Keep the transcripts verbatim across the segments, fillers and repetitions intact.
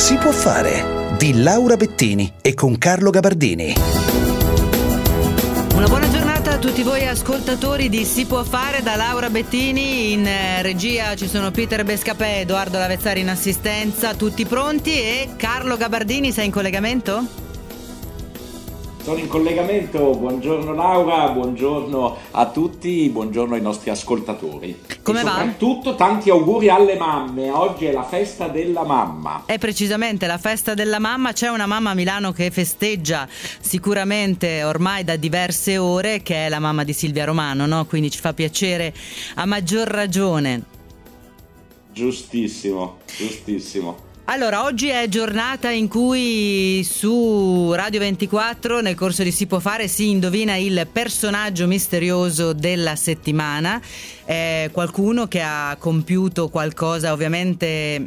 Si può fare di Laura Bettini e con Carlo Gabardini. Una buona giornata a tutti voi ascoltatori di Si può fare da Laura Bettini. In regia ci sono Peter Bescapè, Edoardo Lavezzari in assistenza, tutti pronti, e Carlo Gabardini, sei in collegamento? Sono in collegamento, buongiorno Laura, buongiorno a tutti, buongiorno ai nostri ascoltatori. Come e va? Soprattutto tanti auguri alle mamme, oggi è la festa della mamma. È precisamente la festa della mamma, c'è una mamma a Milano che festeggia sicuramente ormai da diverse ore, che è la mamma di Silvia Romano, no? Quindi ci fa piacere a maggior ragione. Giustissimo, giustissimo. Allora, oggi è giornata in cui su Radio ventiquattro, nel corso di Si può fare, si indovina il personaggio misterioso della settimana. È qualcuno che ha compiuto qualcosa ovviamente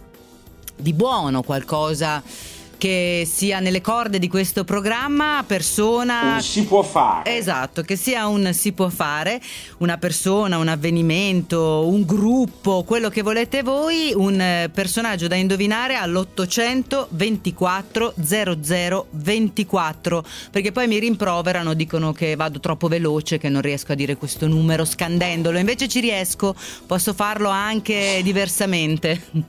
di buono, qualcosa che sia nelle corde di questo programma, persona... Un si può fare. Esatto, che sia un si può fare, una persona, un avvenimento, un gruppo, quello che volete voi, un personaggio da indovinare all'ottocento ventiquattro zero zero ventiquattro, perché poi mi rimproverano, dicono che vado troppo veloce, che non riesco a dire questo numero scandendolo, invece ci riesco, posso farlo anche diversamente.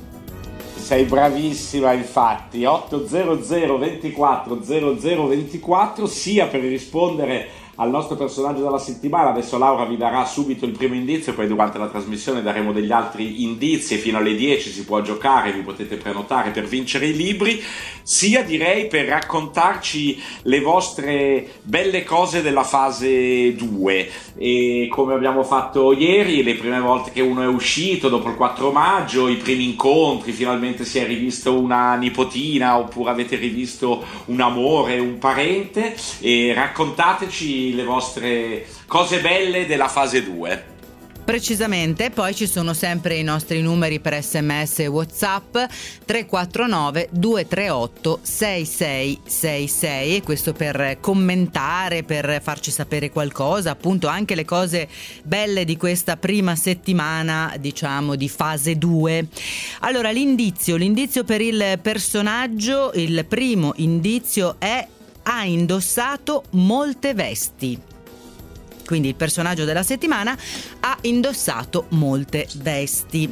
Sei bravissima, infatti. Ottocento ventiquattro zero zero ventiquattro, sia per rispondere al nostro personaggio della settimana. Adesso Laura vi darà subito il primo indizio, poi durante la trasmissione daremo degli altri indizi e fino alle dieci si può giocare, vi potete prenotare per vincere i libri, sia direi per raccontarci le vostre belle cose della fase due. E come abbiamo fatto ieri, le prime volte che uno è uscito dopo il quattro maggio, i primi incontri, finalmente si è rivisto una nipotina oppure avete rivisto un amore, un parente, e raccontateci le vostre cose belle della fase due. Precisamente, poi ci sono sempre i nostri numeri per sms e WhatsApp tre quattro nove due tre otto sei sei sei sei, e questo per commentare, per farci sapere qualcosa, appunto anche le cose belle di questa prima settimana, diciamo, di fase due. Allora, l'indizio, l'indizio per il personaggio, il primo indizio è: ha indossato molte vesti. Quindi il personaggio della settimana ha indossato molte vesti.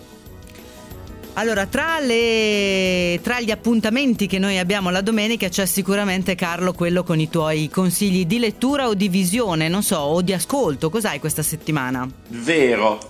Allora, tra le tra gli appuntamenti che noi abbiamo la domenica c'è sicuramente, Carlo, quello con i tuoi consigli di lettura o di visione, non so, o di ascolto. Cos'hai questa settimana? Vero.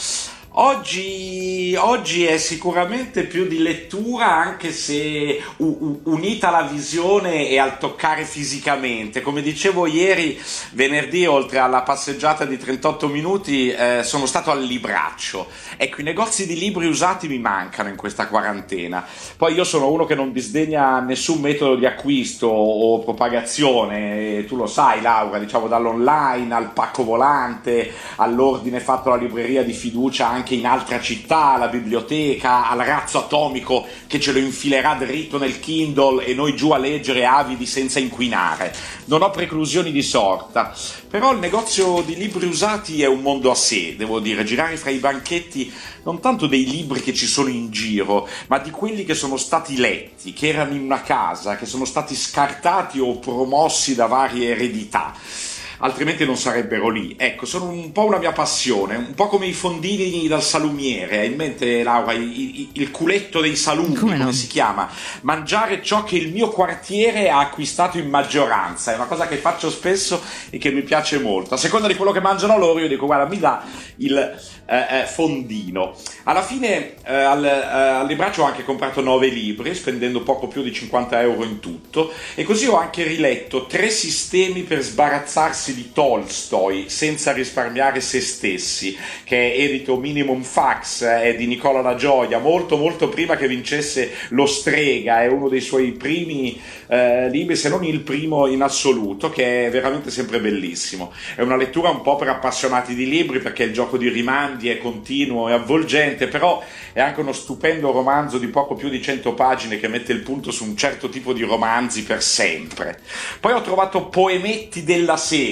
Oggi, oggi è sicuramente più di lettura, anche se u- unita alla visione e al toccare fisicamente. Come dicevo ieri, venerdì, oltre alla passeggiata di trentotto minuti, eh, sono stato al libraccio. Ecco, i negozi di libri usati mi mancano in questa quarantena. Poi io sono uno che non disdegna nessun metodo di acquisto o propagazione, e tu lo sai Laura, diciamo, dall'online al pacco volante, all'ordine fatto alla libreria di fiducia anche in altra città, alla biblioteca, al razzo atomico che ce lo infilerà dritto nel Kindle e noi giù a leggere avidi senza inquinare. Non ho preclusioni di sorta, però il negozio di libri usati è un mondo a sé, devo dire. Girare fra i banchetti non tanto dei libri che ci sono in giro, ma di quelli che sono stati letti, che erano in una casa, che sono stati scartati o promossi da varie eredità, altrimenti non sarebbero lì. Ecco, sono un po' una mia passione, un po' come i fondini dal salumiere. Hai in mente, Laura, il, il, il culetto dei salumi, come, come si chiama? Mangiare ciò che il mio quartiere ha acquistato in maggioranza, è una cosa che faccio spesso e che mi piace molto. A seconda di quello che mangiano loro, io dico: guarda, mi dà il eh, eh, fondino. Alla fine eh, al, eh, al libraccio ho anche comprato nove libri, spendendo poco più di cinquanta euro in tutto, e così ho anche riletto Tre sistemi per sbarazzarsi di Tolstoi senza risparmiare se stessi, che è edito Minimum Fax, è di Nicola La Gioia, molto molto prima che vincesse lo Strega. È uno dei suoi primi eh, libri, se non il primo in assoluto, che è veramente sempre bellissimo. È una lettura un po' per appassionati di libri, perché il gioco di rimandi è continuo e avvolgente, però è anche uno stupendo romanzo di poco più di cento pagine che mette il punto su un certo tipo di romanzi per sempre. Poi ho trovato Poemetti della Sera,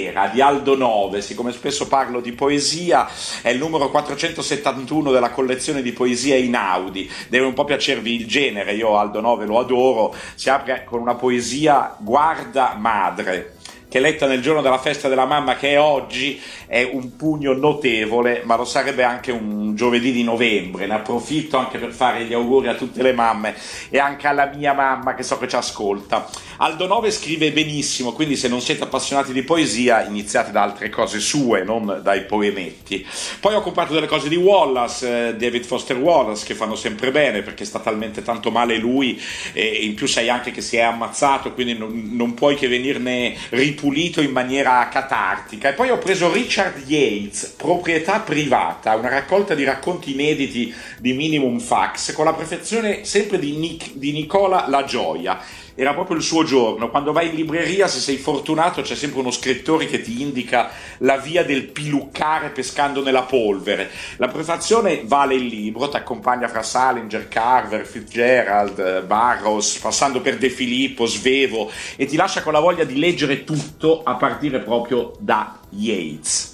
sera di Aldo Nove. Siccome spesso parlo di poesia, è il numero quattrocentosettantuno della collezione di poesia Einaudi. Deve un po' piacervi il genere, io Aldo Nove lo adoro. Si apre con una poesia Guarda madre, che letta nel giorno della festa della mamma, che è oggi, è un pugno notevole, ma lo sarebbe anche un giovedì di novembre. Ne approfitto anche per fare gli auguri a tutte le mamme e anche alla mia mamma, che so che ci ascolta. Aldo Nove scrive benissimo, quindi se non siete appassionati di poesia iniziate da altre cose sue, non dai poemetti. Poi ho comprato delle cose di Wallace, eh, David Foster Wallace, che fanno sempre bene, perché sta talmente tanto male lui, e in più sai anche che si è ammazzato, quindi non, non puoi che venirne ripulito in maniera catartica. E poi ho preso Richard Yates, Proprietà privata, una raccolta di racconti inediti di Minimum Fax, con la perfezione sempre di, Nic- di Nicola La Gioia. Era proprio il suo giorno. Quando vai in libreria, se sei fortunato, c'è sempre uno scrittore che ti indica la via del piluccare pescando nella polvere. La prefazione vale il libro, ti accompagna fra Salinger, Carver, Fitzgerald, Burroughs, passando per De Filippo, Svevo, e ti lascia con la voglia di leggere tutto a partire proprio da Yates.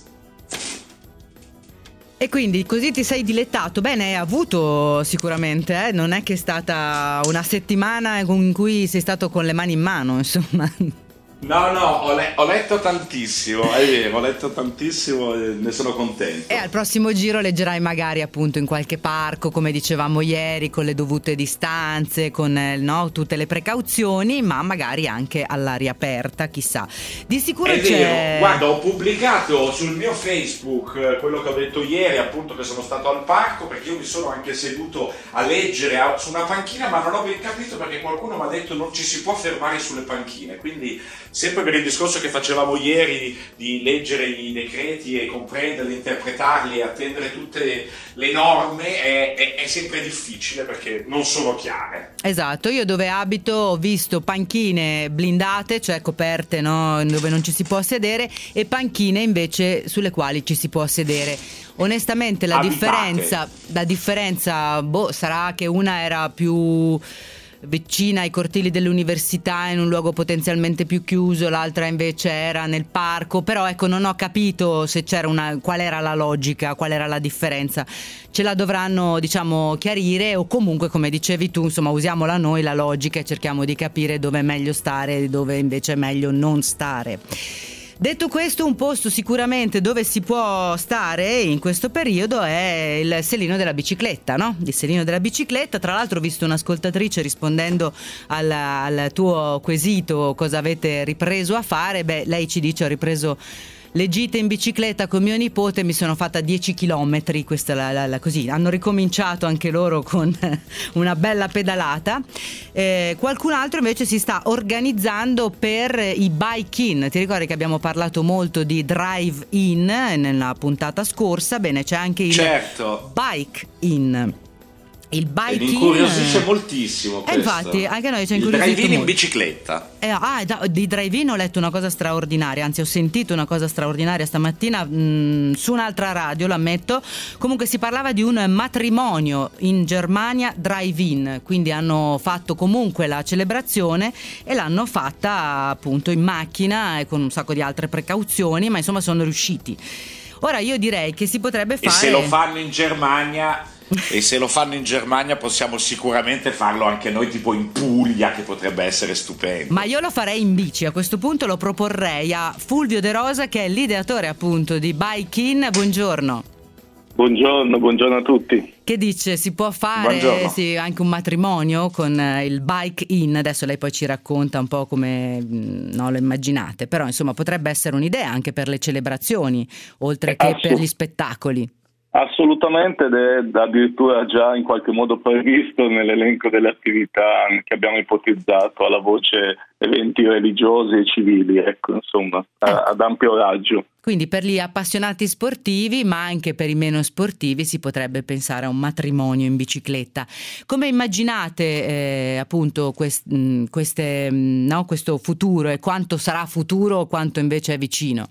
E quindi così ti sei dilettato. Bene, hai avuto sicuramente, eh? Non è che è stata una settimana in cui sei stato con le mani in mano, insomma. No, no, ho, le- ho letto tantissimo, è vero, ho letto tantissimo e ne sono contento. E al prossimo giro leggerai magari appunto in qualche parco, come dicevamo ieri, con le dovute distanze, con eh, no, tutte le precauzioni, ma magari anche all'aria aperta, chissà. Di sicuro È c'è... vero, guarda, ho pubblicato sul mio Facebook eh, quello che ho detto ieri, appunto, che sono stato al parco, perché io mi sono anche seduto a leggere a- su una panchina, ma non ho ben capito perché qualcuno mi ha detto non ci si può fermare sulle panchine, quindi sempre per il discorso che facevamo ieri di leggere i decreti e comprenderli, interpretarli e attendere tutte le norme, è, è, è sempre difficile perché non sono chiare. Esatto, io dove abito ho visto panchine blindate, cioè coperte, no? Dove non ci si può sedere, e panchine invece sulle quali ci si può sedere. Onestamente la Abitate. differenza, la differenza boh, sarà che una era più vicina ai cortili dell'università, in un luogo potenzialmente più chiuso, l'altra invece era nel parco, però ecco, non ho capito se c'era una, qual era la logica, qual era la differenza. Ce la dovranno, diciamo, chiarire, o comunque, come dicevi tu, insomma, usiamola noi la logica e cerchiamo di capire dove è meglio stare e dove invece è meglio non stare. Detto questo, un posto sicuramente dove si può stare in questo periodo è il Selino della bicicletta, no? Il Selino della bicicletta. Tra l'altro ho visto un'ascoltatrice rispondendo al, al tuo quesito cosa avete ripreso a fare. Beh, lei ci dice: ho ripreso le gite in bicicletta con mio nipote, mi sono fatta dieci chilometri, questa la, la, la, così hanno ricominciato anche loro con una bella pedalata. Eh, qualcun altro invece si sta organizzando per i bike-in. Ti ricordi che abbiamo parlato molto di drive-in nella puntata scorsa? Bene, c'è anche il certo. bike-in. Il bike mi incuriosisce moltissimo questo. Eh, infatti anche noi ci ha il incuriosito drive-in in molto. bicicletta. Eh, ah, da, di drive-in ho letto una cosa straordinaria, anzi ho sentito una cosa straordinaria stamattina mh, su un'altra radio, lo ammetto. Comunque si parlava di un matrimonio in Germania drive-in, quindi hanno fatto comunque la celebrazione e l'hanno fatta appunto in macchina e con un sacco di altre precauzioni, ma insomma sono riusciti. Ora io direi che si potrebbe fare... E se lo fanno in Germania... E se lo fanno in Germania possiamo sicuramente farlo anche noi, tipo in Puglia, che potrebbe essere stupendo. Ma io lo farei in bici, a questo punto lo proporrei a Fulvio De Rosa, che è l'ideatore appunto di Bike-in. Buongiorno. Buongiorno, buongiorno a tutti. Che dice, si può fare sì, anche un matrimonio con il Bike-in? Adesso lei poi ci racconta un po' come no, lo immaginate, però insomma potrebbe essere un'idea anche per le celebrazioni, oltre che Assolut- per gli spettacoli. Assolutamente, ed è addirittura già in qualche modo previsto nell'elenco delle attività che abbiamo ipotizzato alla voce eventi religiosi e civili, ecco, insomma, ecco. Ad ampio raggio. Quindi per gli appassionati sportivi, ma anche per i meno sportivi, si potrebbe pensare a un matrimonio in bicicletta. Come immaginate eh, appunto quest, mh, queste, mh, no, questo futuro, e quanto sarà futuro o quanto invece è vicino?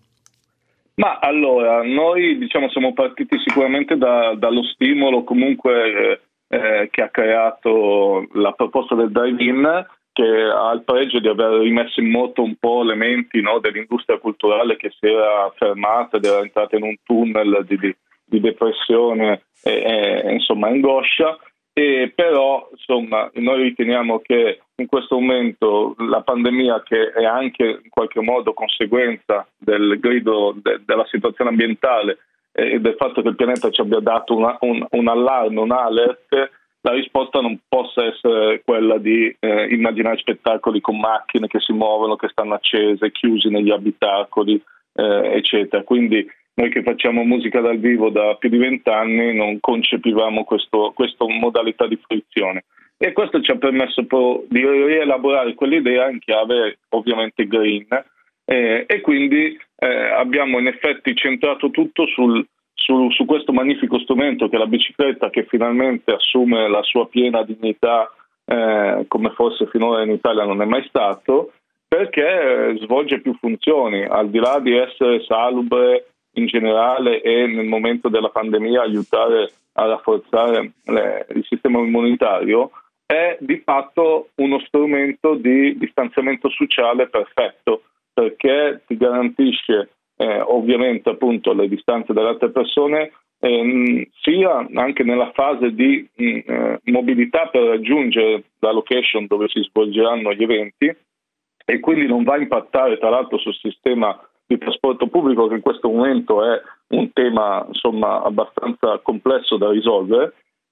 Ma allora, noi diciamo siamo partiti sicuramente da, dallo stimolo comunque eh, che ha creato la proposta del drive-in, che ha il pregio di aver rimesso in moto un po' le menti, no, dell'industria culturale che si era fermata ed era entrata in un tunnel di, di, di depressione e, e insomma angoscia. E però insomma noi riteniamo che in questo momento la pandemia, che è anche in qualche modo conseguenza del grido de, della situazione ambientale e del fatto che il pianeta ci abbia dato una, un, un allarme, un alert, la risposta non possa essere quella di eh, immaginare spettacoli con macchine che si muovono, che stanno accese, chiusi negli abitacoli, eh, eccetera. Quindi noi che facciamo musica dal vivo da più di vent'anni non concepivamo questo, questa modalità di fruizione. E questo ci ha permesso di rielaborare quell'idea in chiave ovviamente green, eh, e quindi eh, abbiamo in effetti centrato tutto sul, su, su questo magnifico strumento che è la bicicletta, che finalmente assume la sua piena dignità, eh, come forse finora in Italia non è mai stato, perché svolge più funzioni, al di là di essere salubre in generale e nel momento della pandemia aiutare a rafforzare le, il sistema immunitario, è di fatto uno strumento di distanziamento sociale perfetto, perché ti garantisce eh, ovviamente appunto le distanze dalle altre persone, eh, sia anche nella fase di mh, eh, mobilità per raggiungere la location dove si svolgeranno gli eventi, e quindi non va a impattare tra l'altro sul sistema di trasporto pubblico, che in questo momento è un tema insomma abbastanza complesso da risolvere,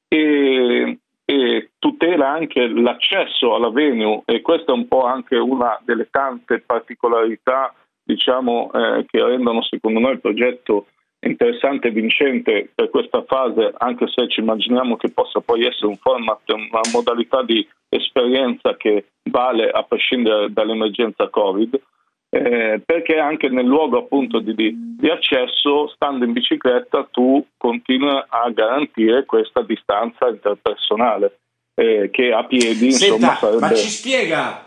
e, e tutela anche l'accesso alla venue, e questa è un po' anche una delle tante particolarità diciamo eh, che rendono secondo noi il progetto interessante e vincente per questa fase, anche se ci immaginiamo che possa poi essere un format, una modalità di esperienza che vale a prescindere dall'emergenza Covid. Eh, perché anche nel luogo appunto di, di, di accesso, stando in bicicletta, tu continui a garantire questa distanza interpersonale eh, che a piedi insomma Senta, sarebbe... ma ci spiega,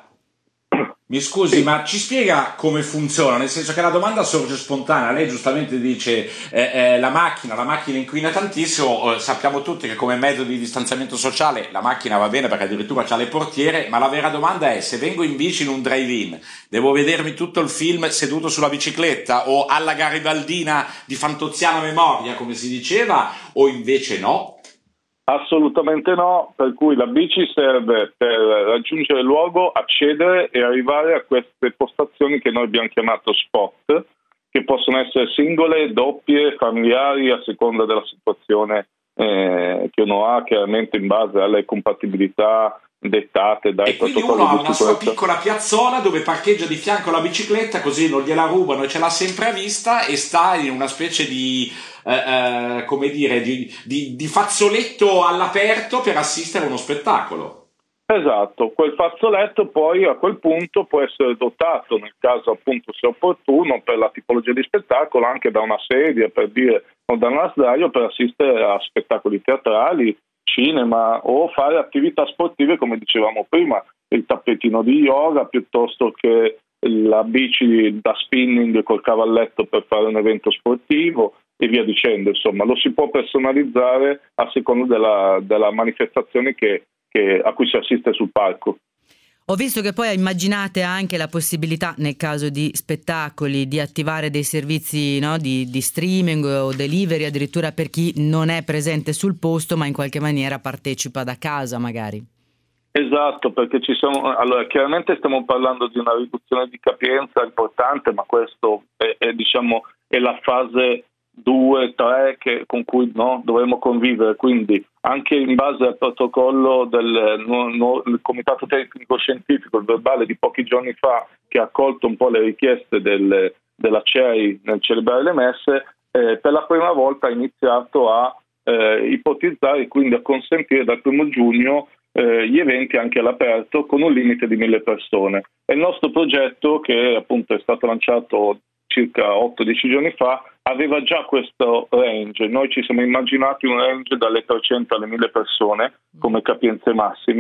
mi scusi, sì. ma ci spiega come funziona, nel senso che la domanda sorge spontanea. Lei giustamente dice eh, eh, la macchina la macchina inquina tantissimo, eh, sappiamo tutti che come mezzo di distanziamento sociale la macchina va bene perché addirittura c'ha le portiere, ma la vera domanda è: se vengo in bici in un drive-in, devo vedermi tutto il film seduto sulla bicicletta o alla garibaldina di Fantoziana memoria come si diceva, o invece no? Assolutamente no, per cui la bici serve per raggiungere il luogo, accedere e arrivare a queste postazioni che noi abbiamo chiamato spot, che possono essere singole, doppie, familiari, a seconda della situazione eh, che uno ha, chiaramente in base alle compatibilità dettate dai e quindi protocolli uno ha di una sicurezza. sua piccola piazzola dove parcheggia di fianco alla bicicletta, così non gliela rubano e ce l'ha sempre a vista, e sta in una specie di eh, eh, come dire di, di, di fazzoletto all'aperto per assistere a uno spettacolo. Esatto, quel fazzoletto poi a quel punto può essere dotato, nel caso appunto sia opportuno per la tipologia di spettacolo, anche da una sedia, per dire, o da una sdraio per assistere a spettacoli teatrali, cinema, o fare attività sportive come dicevamo prima, il tappetino di yoga piuttosto che la bici da spinning col cavalletto per fare un evento sportivo e via dicendo. Insomma, lo si può personalizzare a seconda della, della manifestazione che, che, a cui si assiste sul palco. Ho visto che poi immaginate anche la possibilità, nel caso di spettacoli, di attivare dei servizi, no, di, di streaming o delivery, addirittura per chi non è presente sul posto ma in qualche maniera partecipa da casa magari. Esatto, perché ci sono, allora chiaramente stiamo parlando di una riduzione di capienza importante, ma questo è, è diciamo è la fase due, tre che, con cui no, dovremo convivere, quindi anche in base al protocollo del, no, no, del Comitato Tecnico Scientifico, il verbale di pochi giorni fa, che ha accolto un po' le richieste del, della C E I nel celebrare le messe, eh, per la prima volta ha iniziato a eh, ipotizzare e quindi a consentire dal primo giugno eh, gli eventi anche all'aperto con un limite di mille persone. E il nostro progetto, che appunto è stato lanciato circa otto dieci giorni fa, aveva già questo range. Noi ci siamo immaginati un range dalle trecento alle mille persone come capienze massime,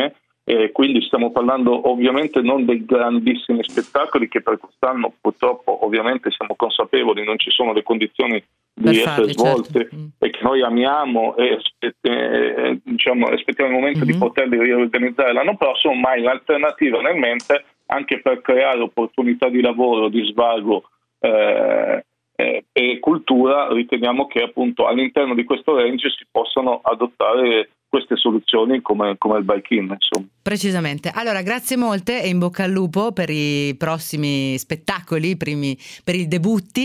E quindi stiamo parlando ovviamente non dei grandissimi spettacoli che per quest'anno purtroppo ovviamente siamo consapevoli non ci sono le condizioni di per essere farli, svolte, certo. e che noi amiamo e eh, diciamo, aspettiamo il momento mm-hmm. di poterli riorganizzare l'anno prossimo, ma in alternativa nel mente anche per creare opportunità di lavoro, di svago eh, eh, e cultura, riteniamo che appunto all'interno di questo range si possano adottare queste soluzioni come, come il bike-in, insomma. Precisamente. Allora, grazie molte e in bocca al lupo per i prossimi spettacoli, primi, per i debutti.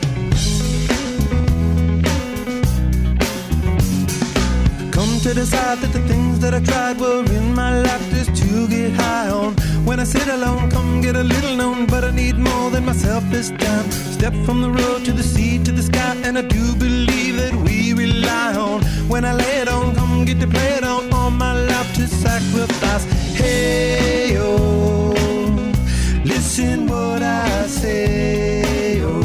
Come to decide that the things that I tried were in my life just to get high on. When I sit alone, come get a little known, but I need more than myself this time. Step from the road to the sea to the sky, and I do believe that we rely on. When I lay it on, come get to play it on, all my life to sacrifice. Hey, oh, listen what I say, oh.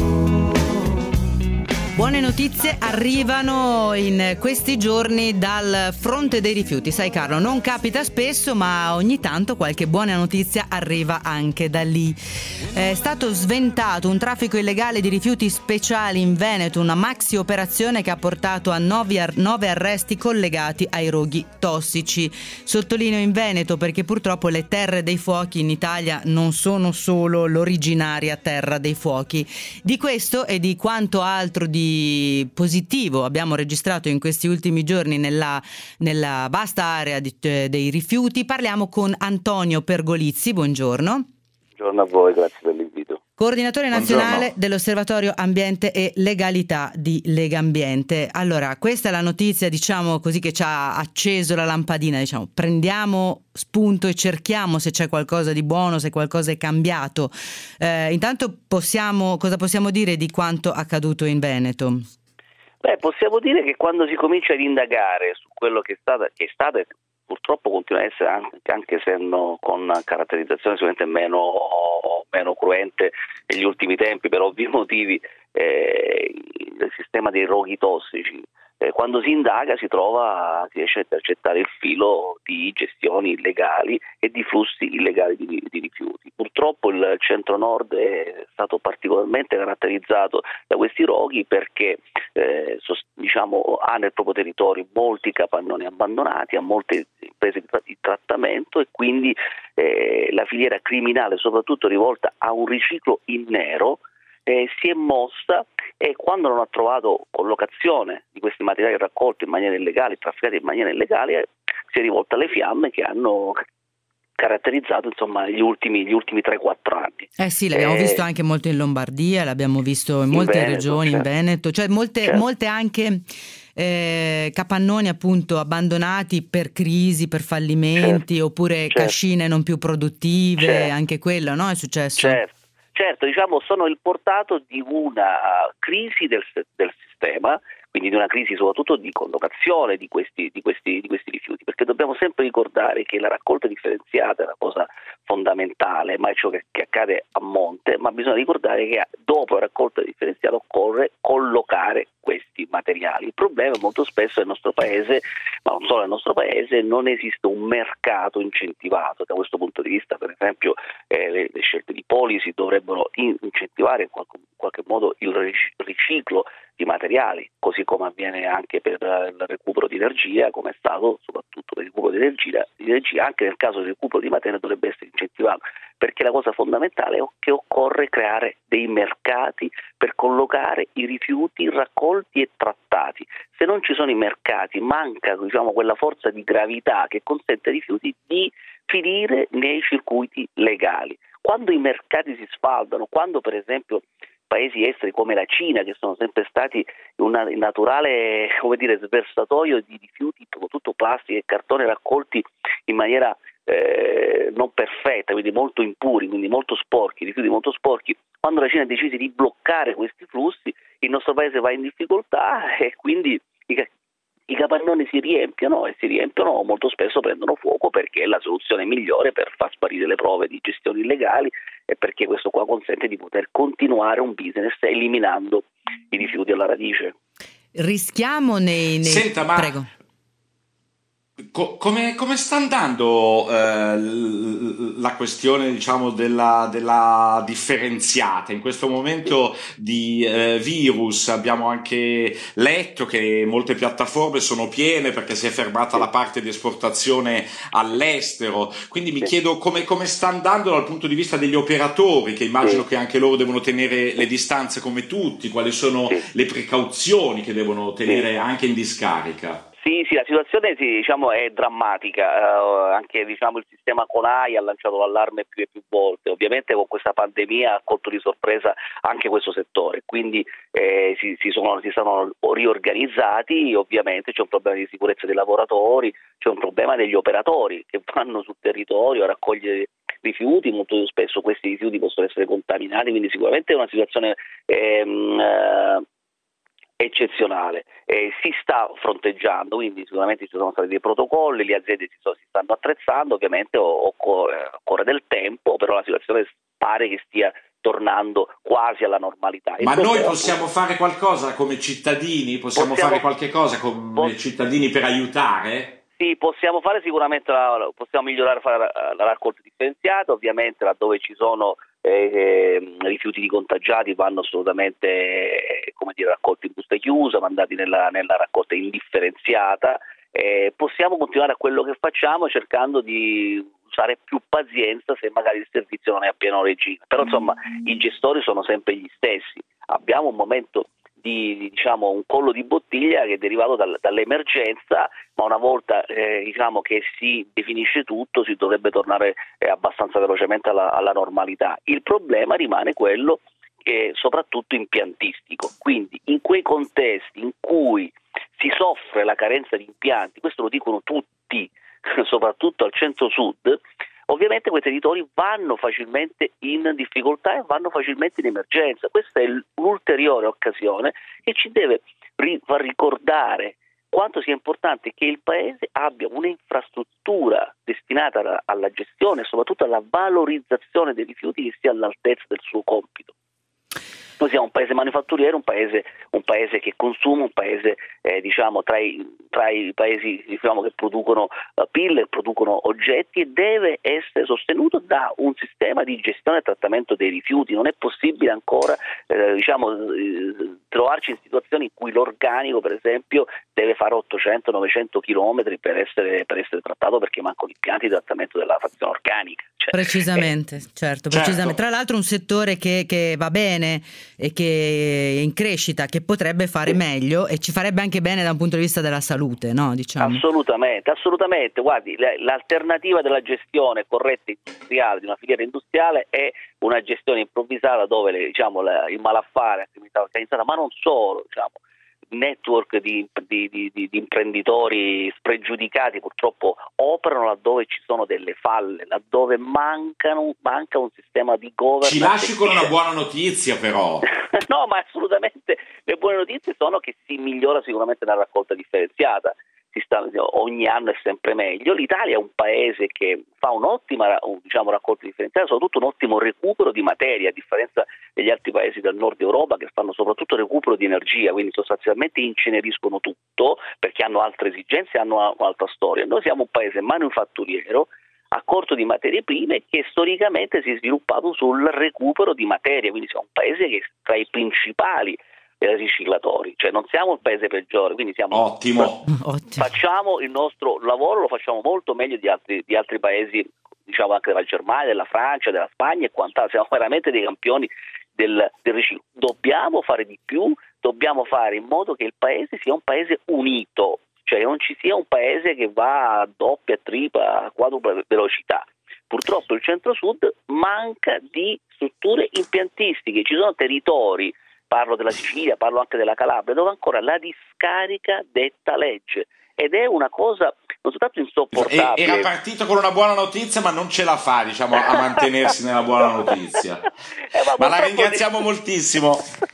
Buone notizie arrivano in questi giorni dal fronte dei rifiuti. Sai Carlo, non capita spesso, ma ogni tanto qualche buona notizia arriva anche da lì. È stato sventato un traffico illegale di rifiuti speciali in Veneto, una maxi operazione che ha portato a nove arresti collegati ai roghi tossici. Sottolineo in Veneto perché purtroppo le terre dei fuochi in Italia non sono solo l'originaria terra dei fuochi. Di questo e di quanto altro di positivo abbiamo registrato in questi ultimi giorni nella, nella vasta area di, eh, dei rifiuti parliamo con Antonio Pergolizzi. Buongiorno. Buongiorno a voi, grazie per l'invito. Coordinatore nazionale Buongiorno. dell'Osservatorio Ambiente e Legalità di Legambiente. Allora, questa è la notizia, diciamo così, che ci ha acceso la lampadina, diciamo, prendiamo spunto e cerchiamo se c'è qualcosa di buono, se qualcosa è cambiato. Eh, intanto possiamo, cosa possiamo dire di quanto accaduto in Veneto? Beh, possiamo dire che quando si comincia ad indagare su quello che è stata, che è stata purtroppo continua a essere, anche, anche se no, con caratterizzazione sicuramente meno, meno cruente negli ultimi tempi per ovvi motivi, eh, il sistema dei roghi tossici. Eh, quando si indaga si trova, si riesce a intercettare il filo di gestioni illegali e di flussi illegali di, di rifiuti. Purtroppo il centro-nord è stato particolarmente caratterizzato da questi roghi perché eh, so, diciamo, ha nel proprio territorio molti capannoni abbandonati, ha molte imprese di trattamento e quindi eh, la filiera criminale, soprattutto rivolta a un riciclo in nero, Eh, si è mossa e quando non ha trovato collocazione di questi materiali raccolti in maniera illegale, trafficati in maniera illegale, si è rivolta alle fiamme che hanno caratterizzato insomma gli ultimi gli ultimi tre quattro anni. Eh sì, l'abbiamo eh, visto anche molto in Lombardia, l'abbiamo visto in, in molte Veneto, regioni, certo. in Veneto, cioè molte, certo. molte anche eh, capannoni appunto abbandonati per crisi, per fallimenti, certo. oppure certo. cascine non più produttive, certo. anche quello, no? È successo. Certo. Certo, diciamo, sono il portato di una crisi del, del sistema, quindi di una crisi soprattutto di collocazione di questi, di questi, di questi rifiuti, perché dobbiamo sempre ricordare che la raccolta differenziata è una cosa fondamentale, ma è ciò che, che accade a monte, ma bisogna ricordare che dopo la raccolta differenziata occorre collocare questi materiali. Il problema molto spesso nel nostro paese, ma non solo nel nostro paese, non esiste un mercato incentivato. Da questo punto di vista, per esempio, eh, le, le scelte di policy dovrebbero in, incentivare in qualche, in qualche modo il riciclo di materiali, così come avviene anche per il recupero di energia, come è stato soprattutto per il recupero di energia, di energia anche nel caso del recupero di materia dovrebbe essere incentivato, perché la cosa fondamentale è che occorre creare dei mercati per collocare i rifiuti raccolti e trattati. Se non ci sono i mercati, manca diciamo quella forza di gravità che consente ai rifiuti di finire nei circuiti legali. Quando i mercati si sfaldano, quando per esempio paesi esteri come la Cina, che sono sempre stati un naturale, come dire, sversatoio di rifiuti, soprattutto plastica e cartone raccolti in maniera eh, non perfetta, quindi molto impuri, quindi molto sporchi, rifiuti molto sporchi. Quando la Cina decise di bloccare questi flussi, il nostro paese va in difficoltà e quindi i, i capannoni si riempiono e si riempiono molto spesso prendono fuoco perché è la soluzione migliore per far sparire le prove di gestioni illegali e perché questo qua consente di poter continuare un business eliminando i rifiuti alla radice. Rischiamo nei... nei... Senta, ma... Prego. co- come, come sta andando eh, l- la questione, diciamo, della, della differenziata? In questo momento di eh, virus abbiamo anche letto che molte piattaforme sono piene perché si è fermata la parte di esportazione all'estero, quindi mi chiedo come, come sta andando dal punto di vista degli operatori, che immagino che anche loro devono tenere le distanze come tutti, quali sono le precauzioni che devono tenere anche in discarica. Sì, sì, la situazione sì, diciamo, è drammatica, uh, anche diciamo, il sistema CONAI ha lanciato l'allarme più e più volte, ovviamente con questa pandemia ha colto di sorpresa anche questo settore, quindi eh, si, si, sono, si sono riorganizzati, ovviamente c'è un problema di sicurezza dei lavoratori, c'è un problema degli operatori che vanno sul territorio a raccogliere rifiuti, molto spesso questi rifiuti possono essere contaminati, quindi sicuramente è una situazione ehm, eh, eccezionale. Eh, si sta fronteggiando, quindi sicuramente ci sono stati dei protocolli, le aziende si, so, si stanno attrezzando, ovviamente occorre, occorre del tempo, però la situazione pare che stia tornando quasi alla normalità. Ma noi possiamo fare qualcosa come cittadini? Possiamo, possiamo fare qualche cosa come poss- cittadini per aiutare? Sì, possiamo fare sicuramente, la, possiamo migliorare fare la, la raccolta differenziata, ovviamente laddove ci sono eh, rifiuti di contagiati vanno assolutamente eh, come dire, raccolti in busta chiusa, mandati nella, nella raccolta indifferenziata. Eh, possiamo continuare a quello che facciamo cercando di usare più pazienza se magari il servizio non è a pieno regime, però insomma i gestori sono sempre gli stessi. Abbiamo un momento di, diciamo, un collo di bottiglia che è derivato dal, dall'emergenza, ma una volta eh, diciamo che si definisce tutto si dovrebbe tornare eh, abbastanza velocemente alla, alla normalità. Il problema rimane quello che soprattutto impiantistico, quindi in quei contesti in cui si soffre la carenza di impianti, questo lo dicono tutti, soprattutto al centro-sud, ovviamente quei territori vanno facilmente in difficoltà e vanno facilmente in emergenza. Questa è l'ulteriore occasione che ci deve ri- far ricordare quanto sia importante che il Paese abbia un'infrastruttura destinata alla, alla gestione e soprattutto alla valorizzazione dei rifiuti che sia all'altezza del suo compito. Noi siamo un paese manifatturiero, un paese, un paese che consuma, un paese eh, diciamo tra i, tra i paesi diciamo, che producono uh, pille, producono oggetti, e deve essere sostenuto da un sistema di gestione e trattamento dei rifiuti. Non è possibile ancora eh, diciamo, eh, trovarci in situazioni in cui l'organico, per esempio, deve fare ottocento novecento chilometri per essere, per essere trattato perché mancano impianti di trattamento della frazione organica. Cioè, precisamente, eh, certo, precisamente. Certo. Tra l'altro un settore che, che va bene e che è in crescita, che potrebbe fare meglio e ci farebbe anche bene da un punto di vista della salute, no? Diciamo. Assolutamente, assolutamente. Guardi, l'alternativa della gestione corretta industriale di una filiera industriale è una gestione improvvisata dove le, diciamo, la, il malaffare, la criminalità organizzata, ma non solo, diciamo, network di, di, di, di imprenditori spregiudicati purtroppo operano laddove ci sono delle falle, laddove mancano, manca un sistema di governance. Ci lasci con una buona notizia però. No, ma assolutamente le buone notizie sono che si migliora sicuramente la raccolta differenziata. Si sta, ogni anno è sempre meglio. L'Italia è un paese che fa un'ottima diciamo, raccolta differenziata, soprattutto un ottimo recupero di materia, a differenza degli altri paesi del nord Europa che fanno soprattutto recupero di energia, quindi sostanzialmente inceneriscono tutto perché hanno altre esigenze, hanno un'altra storia. Noi siamo un paese manifatturiero a corto di materie prime che storicamente si è sviluppato sul recupero di materia, quindi siamo un paese che è tra i principali riciclatori, cioè non siamo il paese peggiore, quindi siamo ottimo. Facciamo il nostro lavoro, lo facciamo molto meglio di altri, di altri paesi, diciamo anche della Germania, della Francia, della Spagna e quant'altro. Siamo veramente dei campioni del, del riciclo. Dobbiamo fare di più, dobbiamo fare in modo che il paese sia un paese unito, cioè non ci sia un paese che va a doppia, tripla, a quadrupla velocità. Purtroppo il centro-sud manca di strutture impiantistiche, ci sono territori, parlo della Sicilia, parlo anche della Calabria, dove ancora la discarica detta legge, ed è una cosa non soltanto insopportabile. Era partito con una buona notizia, ma non ce la fa, diciamo, a mantenersi nella buona notizia. Eh, ma, ma la ringraziamo moltissimo.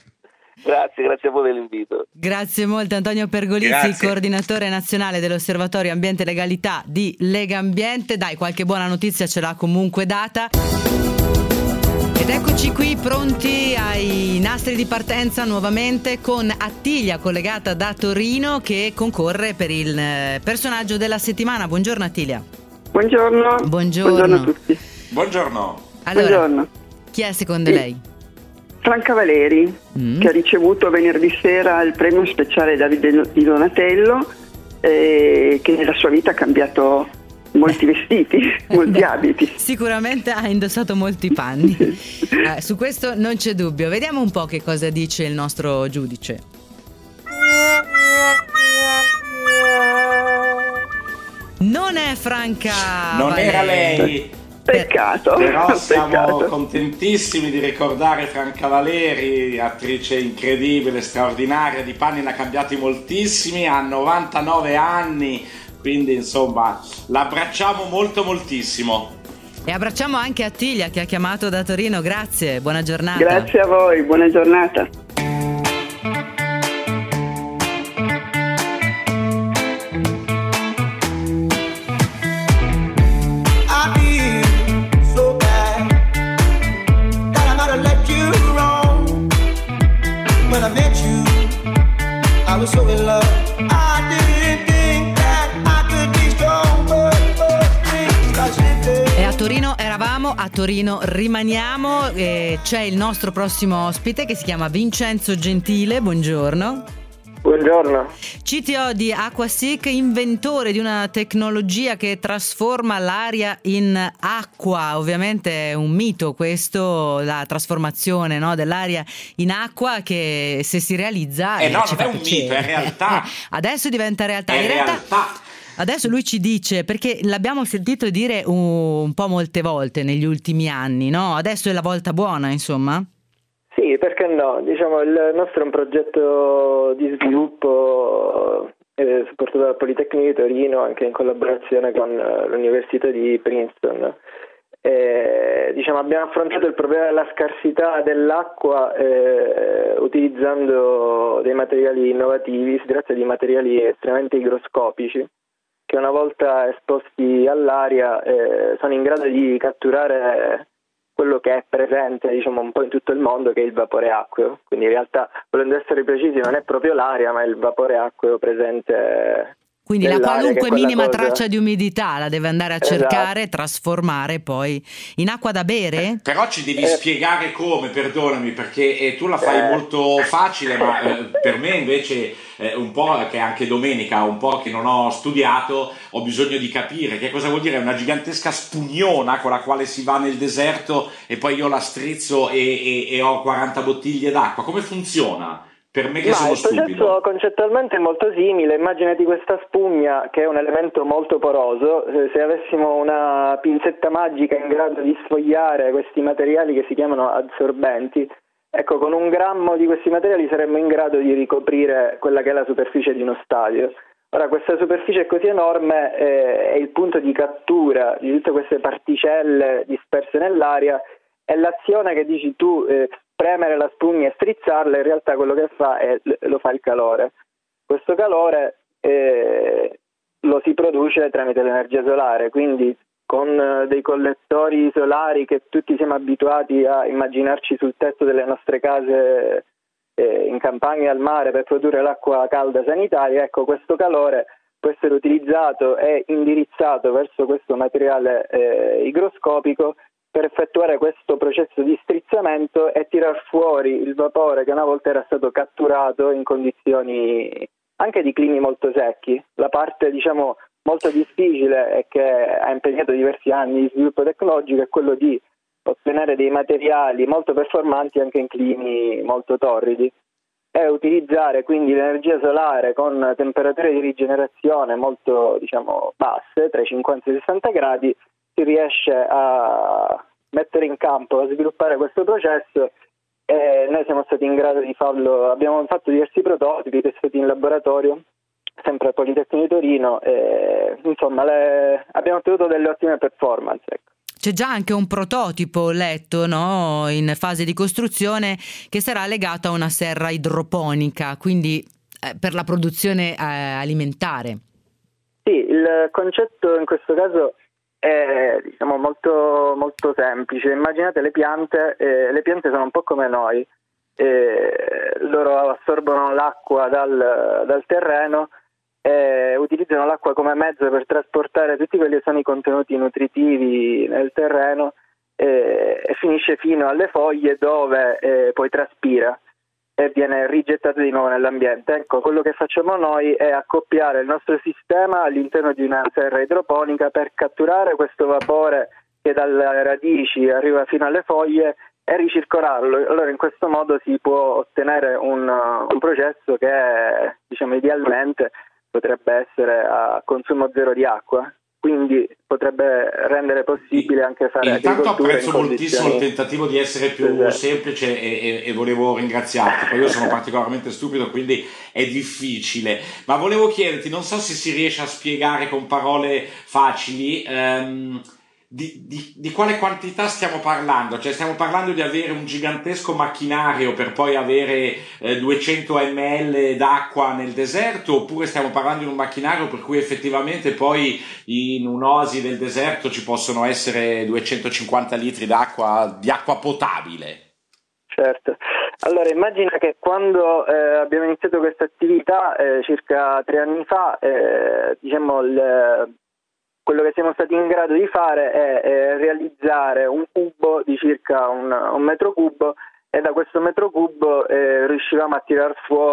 Grazie, grazie a voi dell'invito. Grazie molto Antonio Pergolizzi, Grazie. coordinatore nazionale dell'Osservatorio Ambiente e Legalità di Legambiente. Dai, qualche buona notizia ce l'ha comunque data. Ed eccoci qui pronti ai nastri di partenza nuovamente con Attilia collegata da Torino che concorre per il personaggio della settimana. Buongiorno Attilia. Buongiorno. Buongiorno. Buongiorno a tutti. Buongiorno. Allora, Buongiorno. chi è secondo Sì. lei? Franca Valeri, Mm. che ha ricevuto venerdì sera il premio speciale Davide di Donatello, eh, che nella sua vita ha cambiato molti vestiti, molti Beh, abiti. Sicuramente ha indossato molti panni. Eh, su questo non c'è dubbio. Vediamo un po' che cosa dice il nostro giudice. Non è Franca Non Valeri. era lei. Peccato. Però siamo Peccato. contentissimi di ricordare Franca Valeri, attrice incredibile, straordinaria, di panni ne ha cambiati moltissimi, ha novantanove anni, quindi insomma l'abbracciamo molto moltissimo. E abbracciamo anche Attilia che ha chiamato da Torino. Grazie, buona giornata. Grazie a voi, buona giornata. I feel so bad that I might have led you wrong. When I met you, I was so in love. I didn't think that I could be strong, but, but things got shifted. E a Torino eravamo, a Torino rimaniamo. E c'è il nostro prossimo ospite che si chiama Vincenzo Gentile. Buongiorno. Buongiorno. C T O di Aquasic, inventore di una tecnologia che trasforma l'aria in acqua. Ovviamente è un mito questo, la trasformazione, no, dell'aria in acqua, che se si realizza Eh eh, no, ci non fa è un piacere. mito, è realtà. Adesso diventa realtà. È in realtà realtà. adesso lui ci dice, perché l'abbiamo sentito dire un, un po' molte volte negli ultimi anni, no? Adesso è la volta buona, insomma. Sì, perché no? Diciamo, il nostro è un progetto di sviluppo eh, supportato dal Politecnico di Torino, anche in collaborazione con eh, l'Università di Princeton. Eh, diciamo, abbiamo affrontato il problema della scarsità dell'acqua eh, utilizzando dei materiali innovativi. Si tratta di materiali estremamente igroscopici che una volta esposti all'aria eh, sono in grado di catturare quello che è presente, diciamo, un po' in tutto il mondo, che è il vapore acqueo. Quindi in realtà, volendo essere precisi, non è proprio l'aria, ma è il vapore acqueo presente. Quindi la nell'aria, qualunque che è quella minima cosa- traccia di umidità la deve andare a Esatto. cercare, trasformare poi in acqua da bere? Però ci devi Eh. spiegare come, perdonami, perché eh, tu la fai Eh. molto facile, ma eh, per me invece eh, un po', che anche domenica, un po' che non ho studiato, ho bisogno di capire che cosa vuol dire una gigantesca spugnona con la quale si va nel deserto e poi io la strizzo e, e, e ho quaranta bottiglie d'acqua. Come funziona? Per me che Ma sono il processo stupido. concettualmente è molto simile. Immaginati questa spugna, che è un elemento molto poroso. Eh, Se avessimo una pinzetta magica in grado di sfogliare questi materiali che si chiamano adsorbenti, ecco, con un grammo di questi materiali saremmo in grado di ricoprire quella che è la superficie di uno stadio. Ora, questa superficie è così enorme, eh, è il punto di cattura di tutte queste particelle disperse nell'aria, e l'azione che dici tu, eh, premere la spugna e strizzarla, in realtà quello che fa è lo fa il calore. Questo calore eh, lo si produce tramite l'energia solare, quindi con eh, dei collettori solari che tutti siamo abituati a immaginarci sul tetto delle nostre case eh, in campagna e al mare per produrre l'acqua calda sanitaria. Ecco, questo calore può essere utilizzato e indirizzato verso questo materiale eh, igroscopico per effettuare questo processo di strizzamento e tirar fuori il vapore che una volta era stato catturato in condizioni anche di climi molto secchi. La parte, diciamo, molto difficile e che ha impegnato diversi anni di sviluppo tecnologico è quello di ottenere dei materiali molto performanti anche in climi molto torridi, e utilizzare quindi l'energia solare con temperature di rigenerazione molto, diciamo, basse, tra i cinquanta e i sessanta gradi. Si riesce a mettere in campo, a sviluppare questo processo, e noi siamo stati in grado di farlo. Abbiamo fatto diversi prototipi testati in laboratorio, sempre al Politecnico di Torino, e insomma le, abbiamo ottenuto delle ottime performance, ecco. C'è già anche un prototipo, letto, no, in fase di costruzione, che sarà legato a una serra idroponica, quindi eh, per la produzione eh, alimentare. Sì, il concetto in questo caso è diciamo molto, molto semplice. Immaginate le piante, eh, le piante sono un po' come noi, eh, loro assorbono l'acqua dal, dal terreno e utilizzano l'acqua come mezzo per trasportare tutti quelli che sono i contenuti nutritivi nel terreno e, e finisce fino alle foglie dove eh, poi traspira e viene rigettato di nuovo nell'ambiente. Ecco, quello che facciamo noi è accoppiare il nostro sistema all'interno di una serra idroponica per catturare questo vapore che dalle radici arriva fino alle foglie e ricircolarlo. Allora in questo modo si può ottenere un, un processo che diciamo idealmente potrebbe essere a consumo zero di acqua, quindi potrebbe rendere possibile anche fare Intanto agricoltura in apprezzo moltissimo il tentativo di essere più Esatto. semplice e, e, e volevo ringraziarti, poi io sono particolarmente stupido quindi è difficile, ma volevo chiederti, non so se si riesce a spiegare con parole facili ehm, Di, di, di quale quantità stiamo parlando? Cioè stiamo parlando di avere un gigantesco macchinario per poi avere eh, duecento millilitri d'acqua nel deserto, oppure stiamo parlando di un macchinario per cui effettivamente poi in un'oasi del deserto ci possono essere duecentocinquanta litri d'acqua, di acqua potabile? Certo, allora immagina che quando eh, abbiamo iniziato questa attività eh, circa tre anni fa, eh, diciamo il quello che siamo stati in grado di fare è, è realizzare un cubo di circa un, un metro cubo e da questo metro cubo eh, riuscivamo a tirar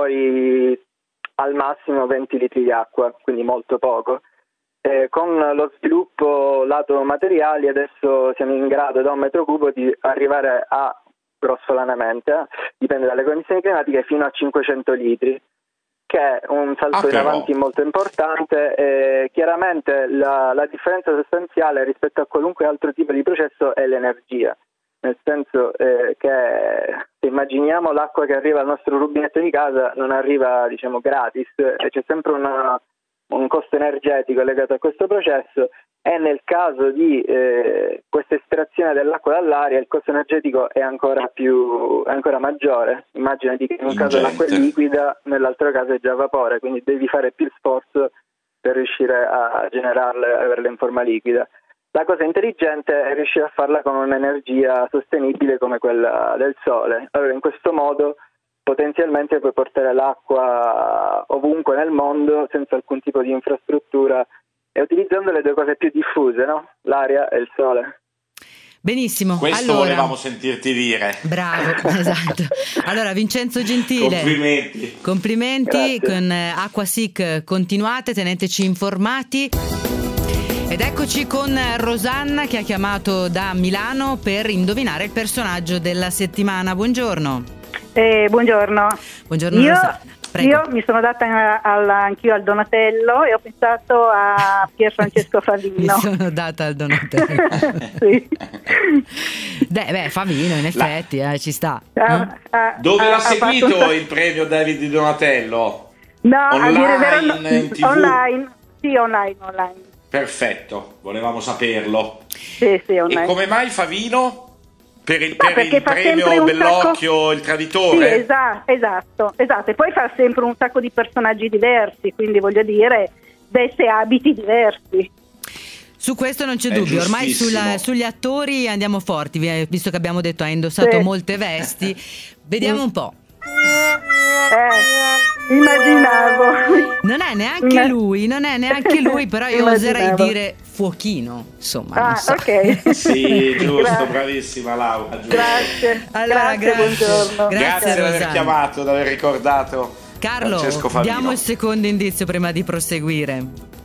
fuori al massimo venti litri di acqua, quindi molto poco. Eh, con lo sviluppo lato materiali adesso siamo in grado da un metro cubo di arrivare a grossolanamente, eh, dipende dalle condizioni climatiche, fino a cinquecento litri. Che è un salto ah, in avanti molto importante. Eh, chiaramente la, la differenza sostanziale rispetto a qualunque altro tipo di processo è l'energia, nel senso eh, che se immaginiamo l'acqua che arriva al nostro rubinetto di casa non arriva diciamo gratis, e c'è sempre una, un costo energetico legato a questo processo, e nel caso di eh, questa estrazione dell'acqua dall'aria il costo energetico è ancora più è ancora maggiore. Immaginati che in un caso l'acqua è liquida, nell'altro caso è già vapore, quindi devi fare più sforzo per riuscire a generarla e averla in forma liquida. La cosa intelligente è riuscire a farla con un'energia sostenibile come quella del sole. Allora in questo modo potenzialmente puoi portare l'acqua ovunque nel mondo senza alcun tipo di infrastruttura e utilizzando le due cose più diffuse, no? L'aria e il sole. Benissimo. Questo allora, volevamo sentirti dire. Bravo, esatto. Allora, Vincenzo Gentile. Complimenti. Complimenti. Grazie. Con Acquasic continuate, teneteci informati. Ed eccoci con Rosanna che ha chiamato da Milano per indovinare il personaggio della settimana. Buongiorno. Eh, buongiorno. Buongiorno Io, Rosanna. Prego. Io mi sono data alla, anch'io al Donatello e ho pensato a Pier Francesco Favino. Mi sono data al Donatello. Sì. Beh, beh, Favino in effetti eh, ci sta. Ah, ah, Dove ah, l'ha ha seguito fatto- il premio David di Donatello? No, Online, a dire il vero, no, in tivù? online. Sì, online, online. Perfetto, volevamo saperlo. Sì, sì, E online. come mai Favino? Per il, Ma per perché il fa sempre premio un Bellocchio, sacco- il Sì, traditore? esatto, esatto, esatto. E poi fa sempre un sacco di personaggi diversi, quindi voglio dire, veste abiti diversi. Su questo non c'è È dubbio, ormai giustissimo. sulla- sugli attori andiamo forti, vi- visto che abbiamo detto ha indossato Sì. molte vesti. Vediamo un po'. Eh, immaginavo. Non è neanche Ma- lui, non è neanche lui, però io oserei Immaginavo. dire fuochino, insomma, non Ah, so. ok. Sì, giusto, Gra- bravissima Laura. Giusto. Grazie. Allora, grazie, buongiorno. Grazie, Grazie di aver Rosanna. chiamato, di aver ricordato Carlo, Francesco Favino. diamo il secondo indizio prima di proseguire.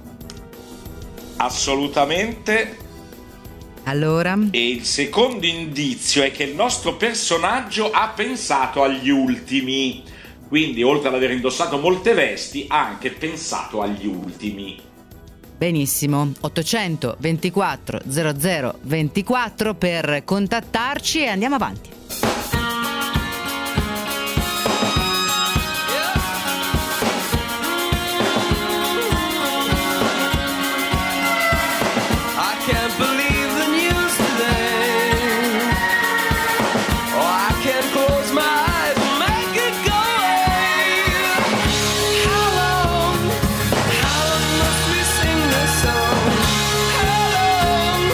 Assolutamente. Allora, E il secondo indizio è che il nostro personaggio ha pensato agli ultimi. Quindi, oltre ad aver indossato molte vesti, ha anche pensato agli ultimi. benissimo, ottocento ventiquattro zero zero ventiquattro per contattarci e andiamo avanti. I can't believe the news today. Oh, I can't close my eyes and make it go away. How long, how long must we sing this song? How long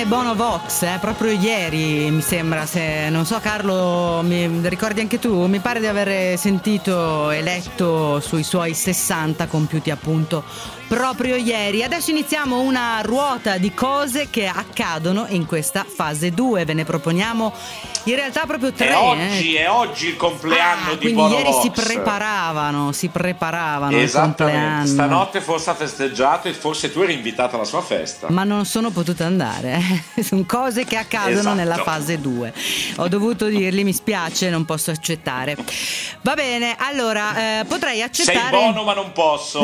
Bono Vox, eh, proprio ieri mi sembra, se non so Carlo, mi ricordi anche tu, mi pare di aver sentito e letto sui suoi sessanta compiuti appunto proprio ieri. Adesso iniziamo una ruota di cose che accadono in questa fase due, ve ne proponiamo in realtà proprio tre. È oggi, eh. è oggi il compleanno ah, di Bono Bono ieri Vox. si preparavano, si preparavano il Esattamente, compleanno. stanotte forse ha festeggiato e forse tu eri invitata alla sua festa. Ma non sono potuta andare, eh. Sono cose che accadono Esatto. nella fase due. Ho dovuto dirgli, mi spiace, non posso accettare. Va bene, allora, eh, potrei accettare... Sei buono ma non posso.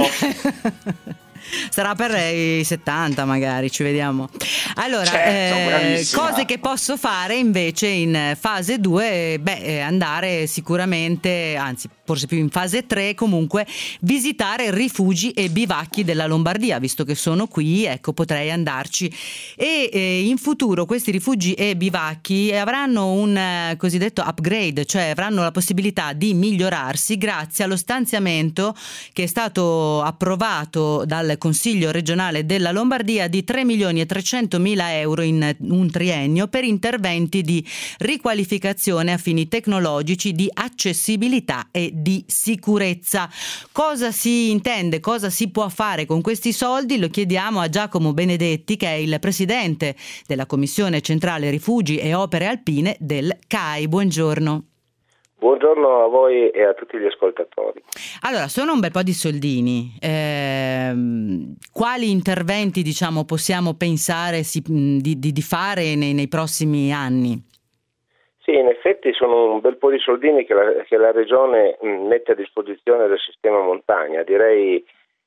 Sarà per i settanta magari, ci vediamo. Allora, certo, eh, cose che posso fare invece in fase due, beh, andare sicuramente, anzi forse più in fase tre, comunque visitare rifugi e bivacchi della Lombardia, visto che sono qui, ecco, potrei andarci. E eh, in futuro questi rifugi e bivacchi avranno un eh, cosiddetto upgrade, cioè avranno la possibilità di migliorarsi grazie allo stanziamento che è stato approvato dal Consiglio regionale della Lombardia di tre milioni e trecentomila euro in un triennio per interventi di riqualificazione a fini tecnologici, di accessibilità e di sicurezza. Cosa si intende, cosa si può fare con questi soldi? Lo chiediamo a Giacomo Benedetti, che è il presidente della Commissione Centrale Rifugi e Opere Alpine del C A I. Buongiorno. Buongiorno a voi e a tutti gli ascoltatori. Allora, sono un bel po' di soldini. Eh, quali interventi, diciamo, possiamo pensare si, di, di, di fare nei, nei prossimi anni? Sì, in effetti sono un bel po' di soldini che la, che la Regione mh, mette a disposizione del sistema montagna. Direi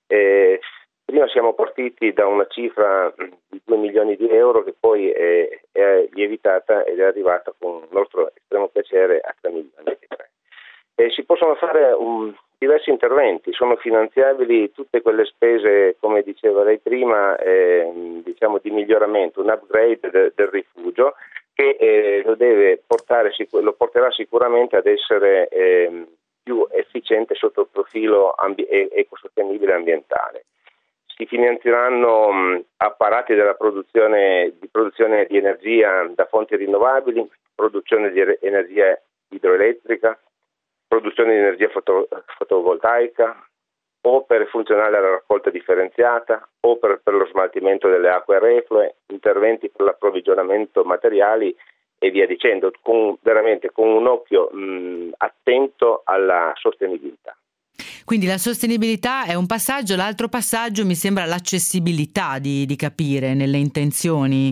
eh, prima siamo partiti da una cifra di due milioni di euro che poi è, è lievitata ed è arrivata con nostro estremo piacere a tre milioni di euro. E si possono fare um, diversi interventi, sono finanziabili tutte quelle spese, come diceva lei prima, eh, diciamo di miglioramento, un upgrade de, del rifugio che eh, lo deve portare, lo porterà sicuramente ad essere eh, più efficiente sotto il profilo ambi- ecosostenibile e ambientale. Si finanzieranno mh, apparati della produzione di produzione di energia da fonti rinnovabili, produzione di re- energia idroelettrica, produzione di energia foto- fotovoltaica, opere funzionali alla raccolta differenziata, opere per lo smaltimento delle acque reflue, interventi per l'approvvigionamento materiali e via dicendo, con, veramente con un occhio mh, attento alla sostenibilità. Quindi la sostenibilità è un passaggio, l'altro passaggio mi sembra l'accessibilità di, di capire nelle intenzioni.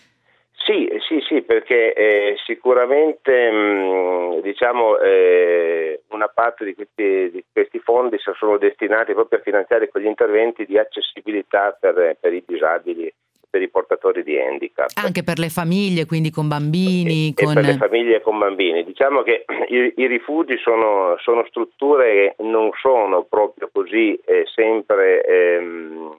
Sì, sì, sì, perché eh, sicuramente mh, diciamo eh, una parte di questi, di questi fondi sono destinati proprio a finanziare quegli interventi di accessibilità per, per i disabili, per i portatori di handicap. Anche per le famiglie, quindi con bambini. E, con... e per le famiglie con bambini. Diciamo che i, i rifugi sono, sono strutture che non sono proprio così eh, sempre ehm,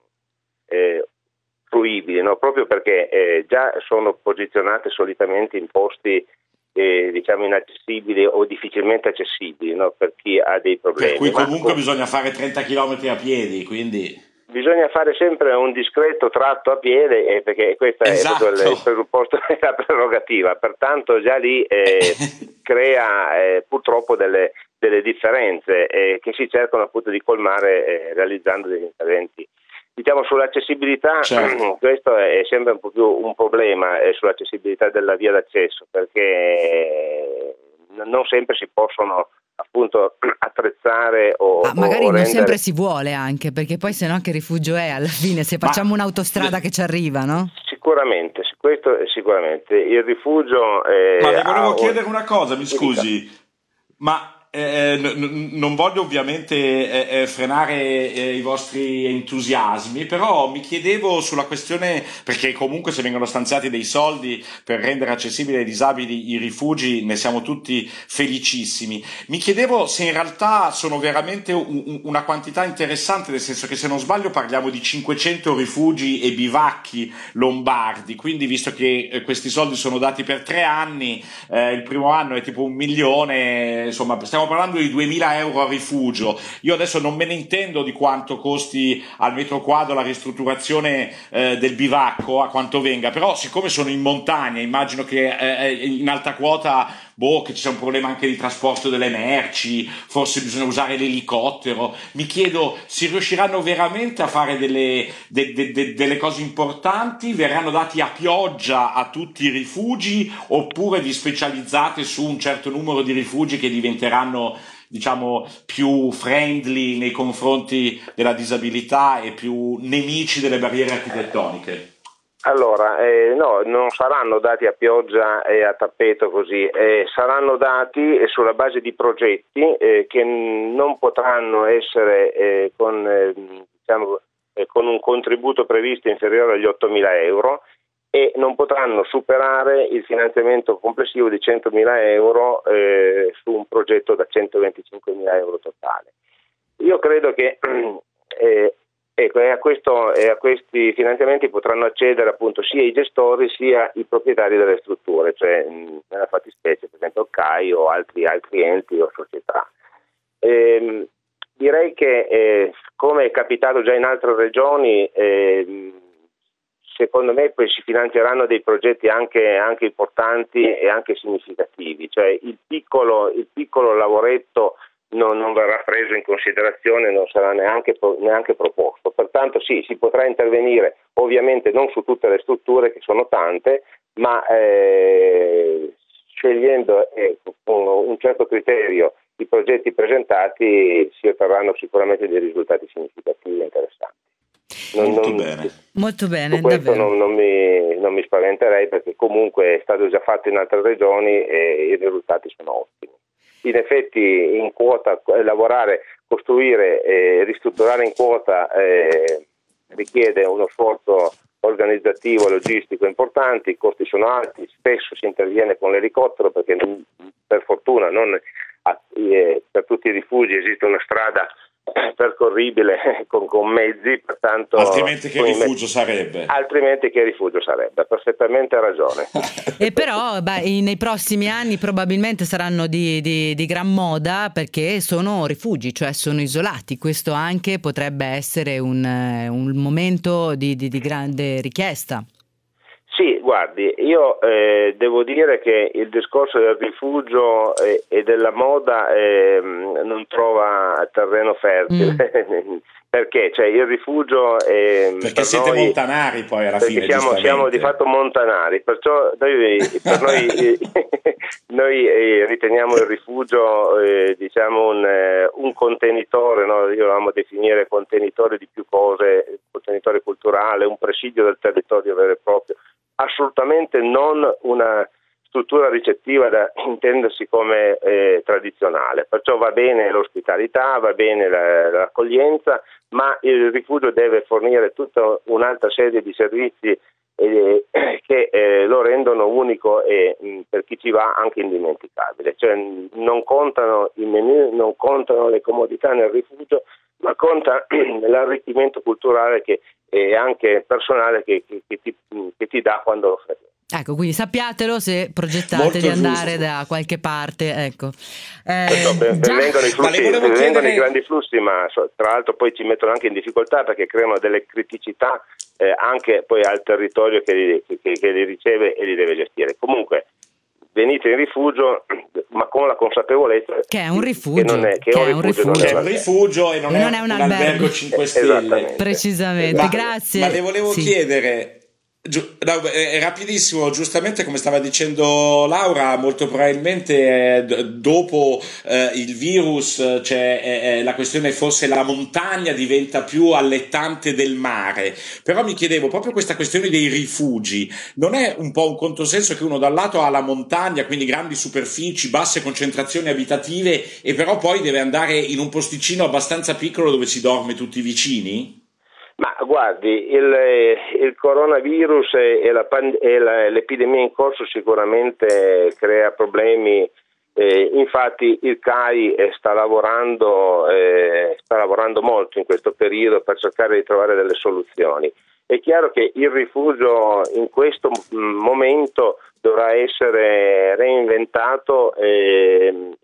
eh, fruibili, no? Proprio perché eh, già sono posizionate solitamente in posti eh, diciamo inaccessibili o difficilmente accessibili, no? Per chi ha dei problemi. Per cui comunque Ma, bisogna fare trenta chilometri a piedi, quindi... Bisogna fare sempre un discreto tratto a piede eh, perché questo esatto. è proprio il presupposto della prerogativa, pertanto già lì eh, crea eh, purtroppo delle, delle differenze eh, che si cercano appunto di colmare eh, realizzando degli interventi. Diciamo sull'accessibilità, certo. Questo è sempre un po' più un problema eh, sull'accessibilità della via d'accesso, perché non sempre si possono appunto attrezzare o ah, magari o non rendere... sempre si vuole, anche perché poi se no che rifugio è alla fine se facciamo Ma... un'autostrada che ci arriva, no? Sicuramente, questo è sicuramente il rifugio eh, ma le volevo ha... chiedere una cosa, mi scusi, ma Eh, n- non voglio ovviamente eh, frenare eh, i vostri entusiasmi, però mi chiedevo sulla questione, perché comunque se vengono stanziati dei soldi per rendere accessibili ai disabili i rifugi ne siamo tutti felicissimi, mi chiedevo se in realtà sono veramente un, una quantità interessante, nel senso che se non sbaglio parliamo di cinquecento rifugi e bivacchi lombardi, quindi visto che eh, questi soldi sono dati per tre anni, eh, il primo anno è tipo un milione, insomma stiamo stiamo parlando di duemila euro a rifugio. Io adesso non me ne intendo di quanto costi al metro quadro la ristrutturazione eh, del bivacco, a quanto venga, però siccome sono in montagna, immagino che eh, in alta quota boh, che ci sia un problema anche di trasporto delle merci, forse bisogna usare l'elicottero. Mi chiedo, si riusciranno veramente a fare delle, de, de, de, delle cose importanti? Verranno dati a pioggia a tutti i rifugi, oppure vi specializzate su un certo numero di rifugi che diventeranno, diciamo, più friendly nei confronti della disabilità e più nemici delle barriere architettoniche? Allora, eh, no, non saranno dati a pioggia e a tappeto così, eh, saranno dati eh, sulla base di progetti eh, che non potranno essere eh, con, eh, diciamo, eh, con un contributo previsto inferiore agli ottomila euro e non potranno superare il finanziamento complessivo di centomila euro eh, su un progetto da centoventicinquemila euro totale. Io credo che eh, Ecco, e a, questo, e a questi finanziamenti potranno accedere appunto sia i gestori sia i proprietari delle strutture, cioè nella fattispecie per esempio C A I o altri, altri enti o società. Ehm, direi che eh, come è capitato già in altre regioni, eh, secondo me poi si finanzieranno dei progetti anche, anche importanti e anche significativi, cioè il piccolo, il piccolo lavoretto Non, non verrà preso in considerazione, non sarà neanche, neanche proposto. Pertanto sì, si potrà intervenire ovviamente non su tutte le strutture, che sono tante, ma eh, scegliendo eh, con un certo criterio i progetti presentati si otterranno sicuramente dei risultati significativi e interessanti. Non, Molto non, bene. Molto bene, su questo davvero. non, non, mi, non mi spaventerei, perché comunque è stato già fatto in altre regioni e i risultati sono ottimi. In effetti in quota lavorare, costruire e ristrutturare in quota eh, richiede uno sforzo organizzativo e logistico importante, i costi sono alti, spesso si interviene con l'elicottero perché per fortuna non a, eh, per tutti i rifugi esiste una strada percorribile con, con mezzi, pertanto altrimenti che rifugio sarebbe? Altrimenti che rifugio sarebbe, ha perfettamente ragione. E però beh, nei prossimi anni probabilmente saranno di, di, di gran moda, perché sono rifugi, cioè sono isolati. Questo anche potrebbe essere un, un momento di, di, di grande richiesta. Sì, guardi, io eh, devo dire che il discorso del rifugio eh, e della moda eh, non trova terreno fertile, mm. perché cioè, il rifugio è, perché per siete noi, montanari poi alla perché fine, siamo, siamo di fatto montanari, perciò noi, per noi, noi eh, riteniamo il rifugio eh, diciamo un, eh, un contenitore, no? Io lo amo definire contenitore di più cose, contenitore culturale, un presidio del territorio vero e proprio. Assolutamente non una struttura ricettiva da intendersi come eh, tradizionale, perciò va bene l'ospitalità, va bene la, l'accoglienza, ma il rifugio deve fornire tutta un'altra serie di servizi eh, che eh, lo rendono unico e mh, per chi ci va anche indimenticabile. Cioè, non contano i menù, non contano le comodità nel rifugio, ma conta l'arricchimento culturale che e anche personale che, che, che, ti, che ti dà quando lo fai. Ecco, quindi sappiatelo se progettate Molto di andare giusto. da qualche parte, ecco. Eh, Perciò, ben, già... vengono i flussi, chiedere... vengono i grandi flussi, ma tra l'altro poi ci mettono anche in difficoltà perché creano delle criticità eh, anche poi al territorio che li, che, che li riceve e li deve gestire. Comunque venite in rifugio, ma con la consapevolezza che è un rifugio, che, non è, che, che è un rifugio, che è non un rifugio e non, e è, non è un, un albergo, albergo cinque stelle. Precisamente. Ma, Grazie. Ma le volevo sì. chiedere, giu, no, è rapidissimo, giustamente come stava dicendo Laura, molto probabilmente eh, d- dopo eh, il virus c'è eh, la questione, forse la montagna diventa più allettante del mare, però mi chiedevo proprio questa questione dei rifugi, non è un po' un controsenso che uno da un lato ha la montagna, quindi grandi superfici, basse concentrazioni abitative, e però poi deve andare in un posticino abbastanza piccolo dove si dorme tutti vicini? Ma guardi, il, il coronavirus e, la, e la, l'epidemia in corso sicuramente crea problemi, eh, infatti il C A I sta lavorando, eh, sta lavorando molto in questo periodo per cercare di trovare delle soluzioni. È chiaro che il rifugio in questo momento dovrà essere reinventato eh, e sicuramente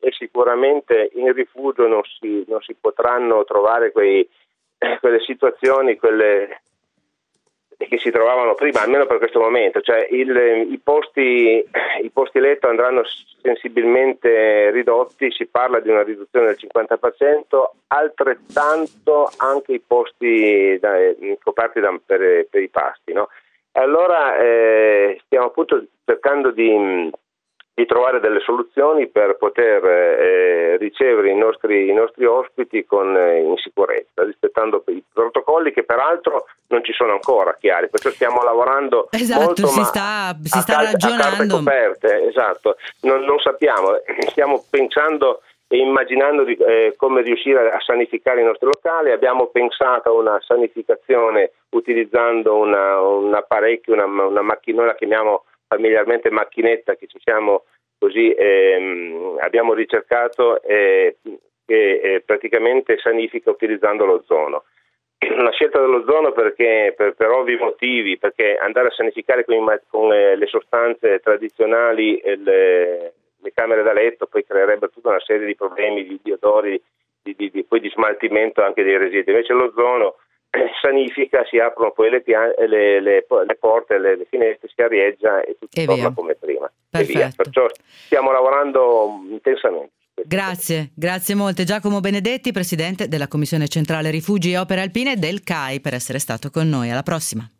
sicuramente in rifugio non si, non si potranno trovare quei, quelle situazioni, quelle che si trovavano prima, almeno per questo momento, cioè il, i posti i posti letto andranno sensibilmente ridotti, si parla di una riduzione del cinquanta per cento, altrettanto anche i posti da, coperti da, per, per i pasti, no? Allora eh, stiamo appunto cercando di, di trovare delle soluzioni per poter eh, ricevere i nostri, i nostri ospiti con, eh, in sicurezza, rispettando i protocolli che peraltro non ci sono ancora chiari, perciò stiamo lavorando esatto, molto, si ma sta, si a, sta cal- ragionando. a carte coperte, esatto, non, non sappiamo, stiamo pensando e immaginando di, eh, come riuscire a sanificare i nostri locali. Abbiamo pensato a una sanificazione utilizzando una, un apparecchio, una, una macchina, noi la chiamiamo familiarmente macchinetta, che ci siamo così ehm, abbiamo ricercato eh, che eh, praticamente sanifica utilizzando l'ozono. Una scelta dell'ozono perché per, per ovvi motivi, perché andare a sanificare con, i, con eh, le sostanze tradizionali eh, le, le camere da letto poi creerebbe tutta una serie di problemi di, di odori, di, di, di, poi di smaltimento anche dei residui. Invece l'ozono eh, sanifica, si aprono poi le, pia- le, le, le porte, le, le finestre, si arieggia e tutto e torna via. come prima. Perfetto. E via. Perciò stiamo lavorando intensamente. Grazie, grazie molte Giacomo Benedetti, Presidente della Commissione Centrale Rifugi e Opere Alpine del C A I, per essere stato con noi. Alla prossima.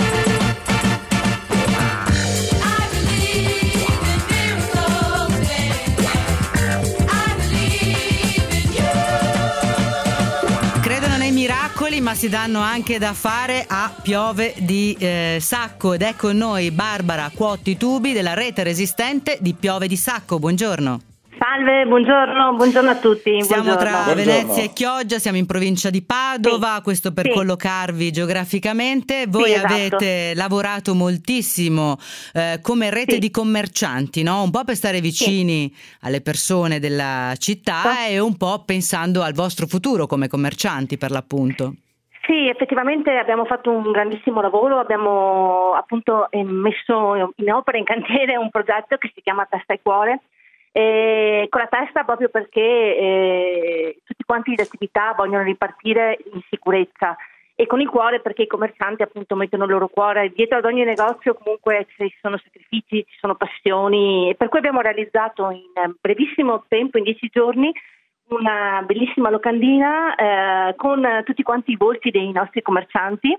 Credono nei miracoli, ma si danno anche da fare a Piove di eh, Sacco, ed è con noi Barbara Cuotti Tubi della rete resistente di Piove di Sacco. Buongiorno. Salve, buongiorno, buongiorno a tutti. Siamo buongiorno. tra Buongiorno. Venezia e Chioggia, siamo in provincia di Padova, Sì, questo per sì. collocarvi geograficamente. Voi Sì, esatto. avete lavorato moltissimo eh, come rete Sì. di commercianti, no? Un po' per stare vicini alle persone della città Sì. e un po' pensando al vostro futuro come commercianti, per l'appunto. Sì, effettivamente abbiamo fatto un grandissimo lavoro, abbiamo appunto eh, messo in opera, in cantiere, un progetto che si chiama Testa e Cuore, e con la testa proprio perché eh, tutti quanti le attività vogliono ripartire in sicurezza, e con il cuore perché i commercianti appunto mettono il loro cuore. Dietro ad ogni negozio comunque ci sono sacrifici, ci sono passioni, e per cui abbiamo realizzato in brevissimo tempo, in dieci giorni, una bellissima locandina eh, con tutti quanti i volti dei nostri commercianti,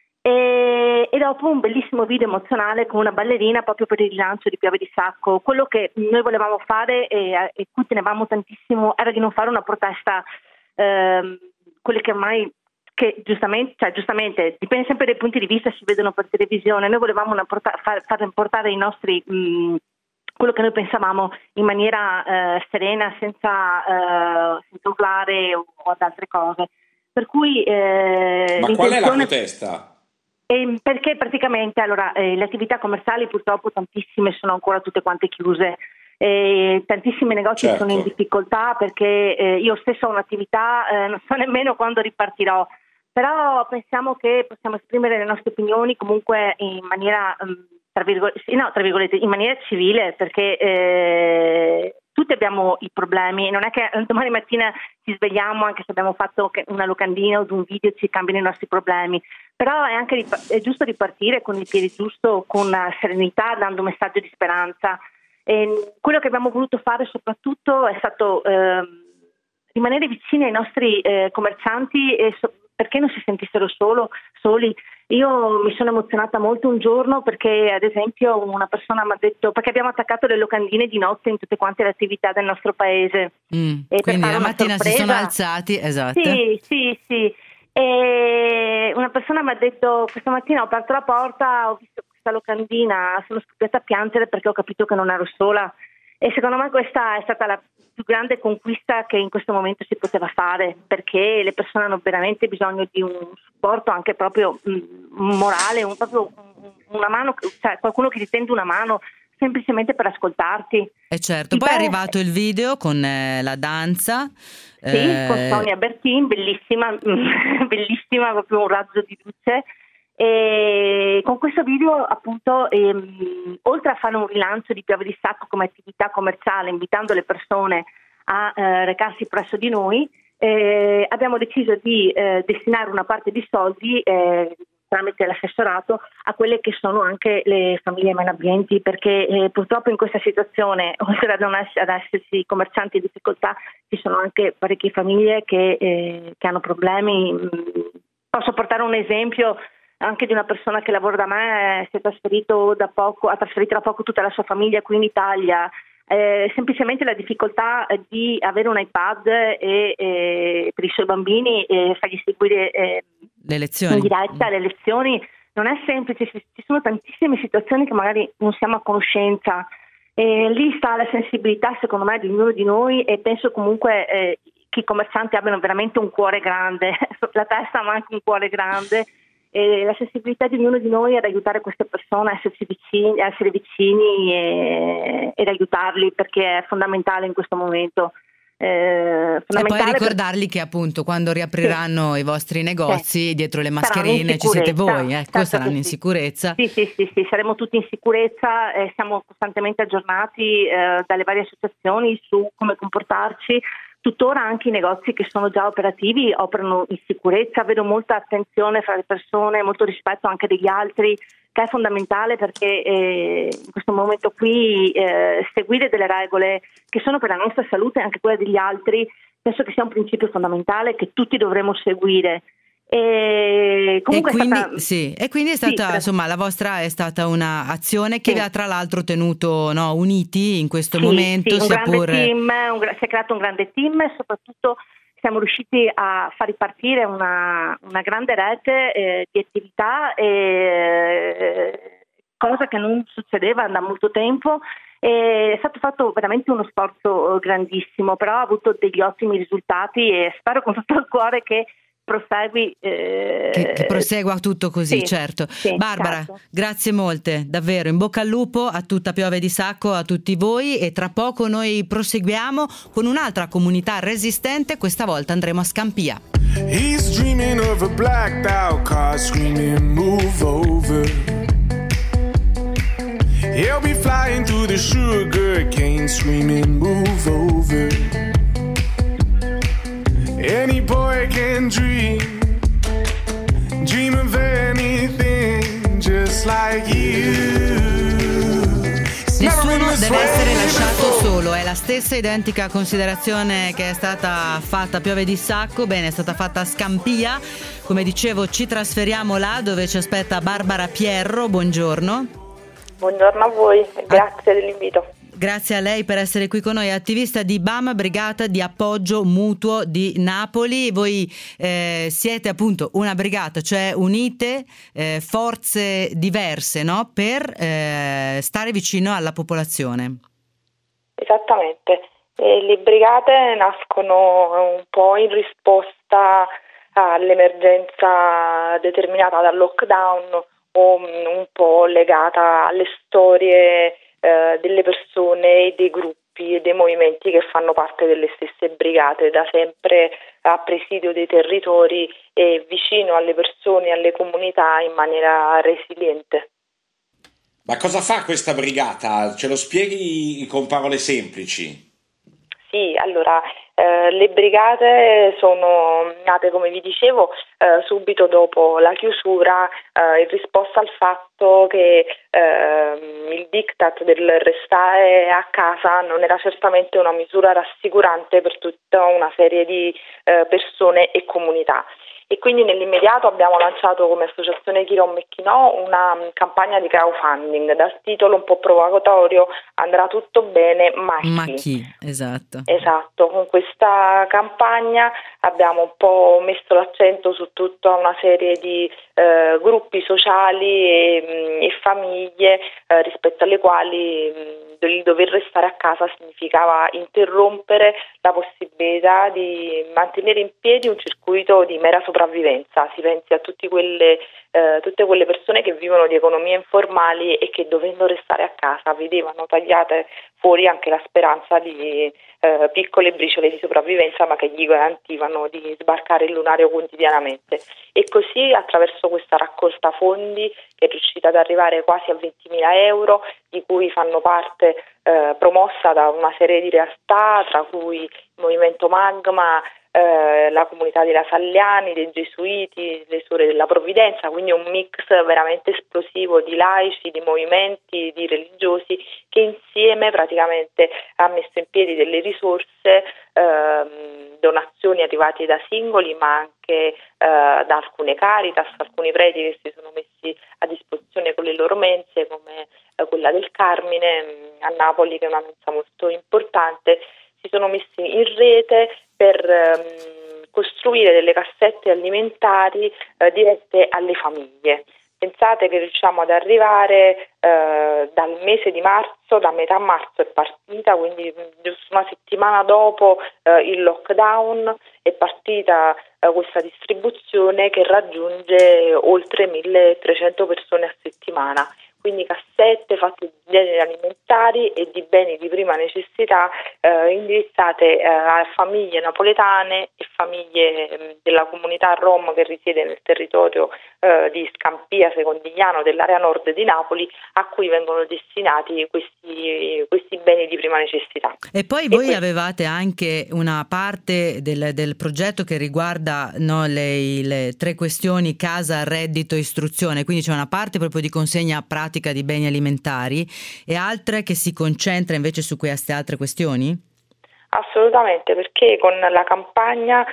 e, e dopo un bellissimo video emozionale con una ballerina proprio per il rilancio di Piove di Sacco. Quello che noi volevamo fare e, e cui tenevamo tantissimo era di non fare una protesta, ehm, quelle che ormai che giustamente, cioè giustamente dipende sempre dai punti di vista, si vedono per televisione. Noi volevamo una porta- far, far portare i nostri mh, quello che noi pensavamo in maniera eh, serena, senza, eh, senza urlare o, o ad altre cose. Per cui eh, Ma qual è la protesta? Eh, perché praticamente allora eh, le attività commerciali purtroppo tantissime sono ancora tutte quante chiuse. Eh, tantissimi negozi Certo. sono in difficoltà perché eh, io stessa ho un'attività, eh, non so nemmeno quando ripartirò, però pensiamo che possiamo esprimere le nostre opinioni comunque in maniera um, tra virgolette, no, tra virgolette, in maniera civile, perché eh, tutti abbiamo i problemi, non è che domani mattina ci svegliamo, anche se abbiamo fatto una locandina o un video, ci cambiano i nostri problemi, però è anche è giusto ripartire con il piede giusto, con serenità, dando un messaggio di speranza. E quello che abbiamo voluto fare soprattutto è stato eh, rimanere vicini ai nostri eh, commercianti e so- perché non si sentissero solo, soli. Io mi sono emozionata molto un giorno perché ad esempio una persona mi ha detto, perché abbiamo attaccato le locandine di notte in tutte quante le attività del nostro paese. Mm, e quindi la mattina sorpresa, si sono alzati, esatto. Sì, sì, sì. E una persona mi ha detto, questa mattina ho aperto la porta, ho visto questa locandina, sono scoppiata a piangere perché ho capito che non ero sola. E secondo me questa è stata la più grande conquista che in questo momento si poteva fare, perché le persone hanno veramente bisogno di un supporto anche proprio mh, morale, un, proprio una mano, cioè qualcuno che ti tende una mano semplicemente per ascoltarti. E certo, poi Beh, è arrivato il video con eh, la danza. Sì, eh... con Sonia Bertin, bellissima, bellissima, proprio un razzo di luce. E con questo video appunto ehm, oltre a fare un rilancio di Piove di Sacco come attività commerciale, invitando le persone a eh, recarsi presso di noi, eh, abbiamo deciso di eh, destinare una parte di soldi eh, tramite l'assessorato a quelle che sono anche le famiglie meno abbienti, perché eh, purtroppo in questa situazione, oltre ad, non ess- ad esserci commercianti in difficoltà, ci sono anche parecchie famiglie che, eh, che hanno problemi. Posso portare un esempio anche di una persona che lavora da me, si è trasferito da poco, ha trasferito da poco tutta la sua famiglia qui in Italia. Eh, semplicemente la difficoltà di avere un iPad e, e per i suoi bambini e fargli seguire eh, le lezioni in diretta le lezioni non è semplice, ci sono tantissime situazioni che magari non siamo a conoscenza, e lì sta la sensibilità secondo me di ognuno di noi, e penso comunque eh, che i commercianti abbiano veramente un cuore grande, la testa ma anche un cuore grande, e la sensibilità di ognuno di noi ad aiutare queste persone, a esserci vicini, a essere vicini e, ed aiutarli, perché è fondamentale in questo momento. Eh, e poi ricordarli per... che appunto quando riapriranno sì. i vostri negozi, sì. dietro le mascherine ci siete voi, ecco, certo, saranno in sì. sicurezza. Sì, sì, sì, sì, saremo tutti in sicurezza, eh, siamo costantemente aggiornati eh, dalle varie associazioni su come comportarci. Tuttora anche i negozi che sono già operativi operano in sicurezza, vedo molta attenzione fra le persone, molto rispetto anche degli altri, che è fondamentale, perché eh, in questo momento qui eh, seguire delle regole che sono per la nostra salute e anche quella degli altri, penso che sia un principio fondamentale che tutti dovremo seguire. E comunque e quindi, è stata, sì, e quindi è stata sì, insomma la vostra è stata una azione che sì. vi ha tra l'altro tenuto no, uniti in questo sì, momento, sì, un sia grande pure... team, un, si è creato un grande team e soprattutto siamo riusciti a far ripartire una, una grande rete eh, di attività, eh, cosa che non succedeva da molto tempo. È stato fatto veramente uno sforzo grandissimo, però ha avuto degli ottimi risultati e spero con tutto il cuore che prosegui eh... che, che prosegua tutto così, sì, certo. Sì, Barbara, certo. grazie molte, davvero, in bocca al lupo a tutta Piove di Sacco, a tutti voi, e tra poco noi proseguiamo con un'altra comunità resistente, questa volta andremo a Scampia. He's dreaming of a blacked out car screaming move over. He'll be flying through the sugar cane screaming move over. Any boy can dream, dream of anything just like you. Nessuno deve essere lasciato solo, è la stessa identica considerazione che è stata fatta a Piove di Sacco, bene, è stata fatta a Scampia. Come dicevo, ci trasferiamo là dove ci aspetta Barbara Pierro, buongiorno. Buongiorno a voi, grazie ah. dell'invito. Grazie a lei per essere qui con noi, attivista di B A M, Brigata di Appoggio Mutuo di Napoli. Voi eh, siete appunto una brigata, cioè unite eh, forze diverse, no? Per eh, stare vicino alla popolazione. Esattamente, e le brigate nascono un po' in risposta all'emergenza determinata dal lockdown o un po' legata alle storie eh, delle persone e dei gruppi e dei movimenti che fanno parte delle stesse brigate, da sempre a presidio dei territori e vicino alle persone e alle comunità in maniera resiliente. Ma cosa fa questa brigata? Ce lo spieghi con parole semplici? Sì, allora eh, le brigate sono nate, come vi dicevo, eh, subito dopo la chiusura, eh, in risposta al fatto che eh, il diktat del restare a casa non era certamente una misura rassicurante per tutta una serie di eh, persone e comunità. E quindi nell'immediato abbiamo lanciato come associazione Chi Rom e Chi No una campagna di crowdfunding dal titolo un po' provocatorio "Andrà tutto bene, ma chi?". Ma chi? Esatto. Esatto, con questa campagna abbiamo un po' messo l'accento su tutta una serie di eh, gruppi sociali e, e famiglie eh, rispetto alle quali mh, il dover restare a casa significava interrompere la possibilità di mantenere in piedi un circuito di mera sopravvivenza sopravvivenza. Si pensi a tutti quelle, eh, tutte quelle persone che vivono di economie informali e che, dovendo restare a casa, vedevano tagliate fuori anche la speranza di eh, piccole briciole di sopravvivenza, ma che gli garantivano di sbarcare il lunario quotidianamente. E così, attraverso questa raccolta fondi, che è riuscita ad arrivare quasi a ventimila euro, di cui fanno parte eh, promossa da una serie di realtà, tra cui il Movimento Magma, eh, la comunità dei Lasalliani, dei Gesuiti, le Suore della Provvidenza, quindi un mix veramente esplosivo di laici, di movimenti, di religiosi, che insieme praticamente ha messo in piedi delle risorse, ehm, donazioni arrivate da singoli, ma anche eh, da alcune Caritas, alcuni preti che si sono messi a disposizione con le loro mense, come eh, quella del Carmine mh, a Napoli, che è una mensa molto importante. Si sono messi in rete per ehm, costruire delle cassette alimentari eh, dirette alle famiglie. Pensate che riusciamo ad arrivare eh, dal mese di marzo, da metà marzo è partita, quindi giusto una settimana dopo eh, il lockdown è partita eh, questa distribuzione che raggiunge oltre milletrecento persone a settimana. Quindi cassette fatte di generi alimentari e di beni di prima necessità eh, indirizzate eh, a famiglie napoletane e famiglie eh, della comunità rom che risiede nel territorio eh, di Scampia Secondigliano, dell'area nord di Napoli, a cui vengono destinati questi, questi beni di prima necessità. E poi e voi quindi... avevate anche una parte del, del progetto che riguarda no, le, le tre questioni: casa, reddito, istruzione, quindi c'è una parte proprio di consegna pratica di beni alimentari e altre che si concentra invece su queste altre questioni? Assolutamente, perché con la campagna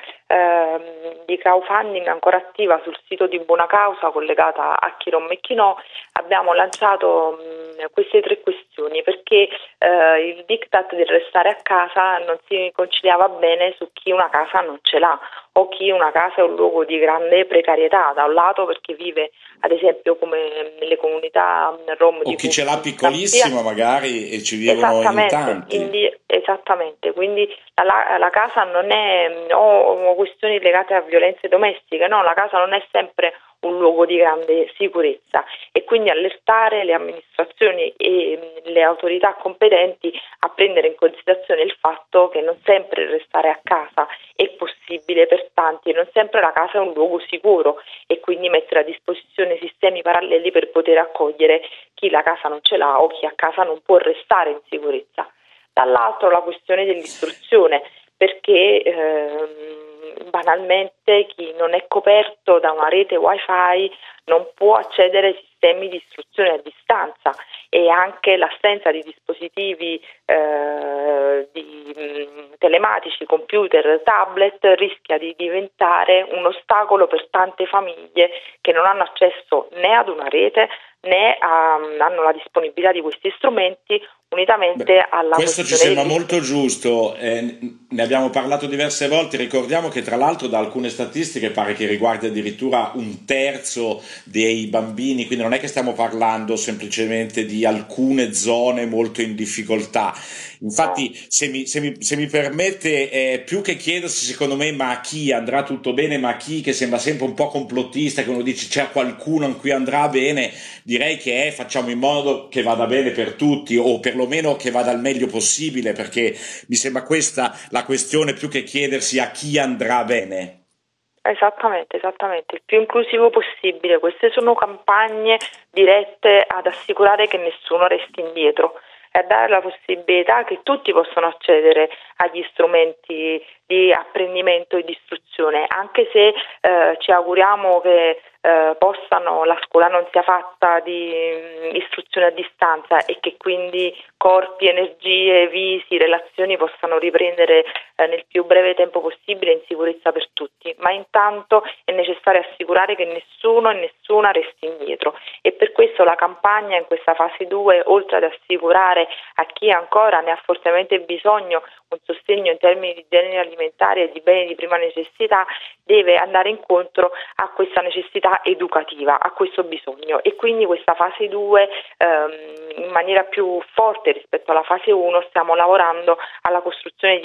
ehm, di crowdfunding ancora attiva sul sito di Buona Causa, collegata a Chi Rom e Chi No, abbiamo lanciato mh, queste tre questioni, perché eh, il diktat del restare a casa non si conciliava bene su chi una casa non ce l'ha, o chi una casa è un luogo di grande precarietà, da un lato perché vive ad esempio come nelle comunità rom o di chi ce l'ha piccolissima magari e ci vivono in tanti. Quindi, esattamente, quindi la, la casa non è o, o questioni legate a violenze domestiche, no, la casa non è sempre un luogo di grande sicurezza, e quindi allertare le amministrazioni e le autorità competenti a prendere in considerazione il fatto che non sempre restare a casa è possibile per tanti, e non sempre la casa è un luogo sicuro, e quindi mettere a disposizione sistemi paralleli per poter accogliere chi la casa non ce l'ha o chi a casa non può restare in sicurezza. Dall'altro la questione dell'istruzione, perché ehm, banalmente chi non è coperto da una rete wifi non può accedere ai sistemi di istruzione a distanza, e anche l'assenza di dispositivi eh, di, mh, telematici, computer, tablet, rischia di diventare un ostacolo per tante famiglie che non hanno accesso né ad una rete né a, hanno la disponibilità di questi strumenti, unitamente Beh, alla questo ci sembra molto giusto, eh, ne abbiamo parlato diverse volte. Ricordiamo che tra l'altro da alcune statistiche pare che riguardi addirittura un terzo dei bambini, quindi non è che stiamo parlando semplicemente di alcune zone molto in difficoltà. Infatti se mi, se mi, se mi permette, eh, più che chiedersi secondo me ma a chi andrà tutto bene, ma a chi, che sembra sempre un po' complottista, che uno dice c'è qualcuno in cui andrà bene, direi che è facciamo in modo che vada bene per tutti, o perlomeno che vada al meglio possibile, perché mi sembra questa la questione, più che chiedersi a chi andrà bene. Esattamente, esattamente, il più inclusivo possibile. Queste sono campagne dirette ad assicurare che nessuno resti indietro e a dare la possibilità che tutti possano accedere agli strumenti di apprendimento e di istruzione, anche se eh, ci auguriamo che eh, possano, la scuola non sia fatta di mh, istruzione a distanza, e che quindi corpi, energie, visi, relazioni possano riprendere eh, nel più breve tempo possibile in sicurezza per tutti, ma intanto è necessario assicurare che nessuno e nessuna resti indietro, e per questo la campagna in questa fase due, oltre ad assicurare a chi ancora ne ha fortemente bisogno un sostegno in termini di generi alimentari e di beni di prima necessità, deve andare incontro a questa necessità educativa, a questo bisogno, e quindi questa fase due ehm, in maniera più forte rispetto alla fase uno stiamo lavorando alla costruzione di questi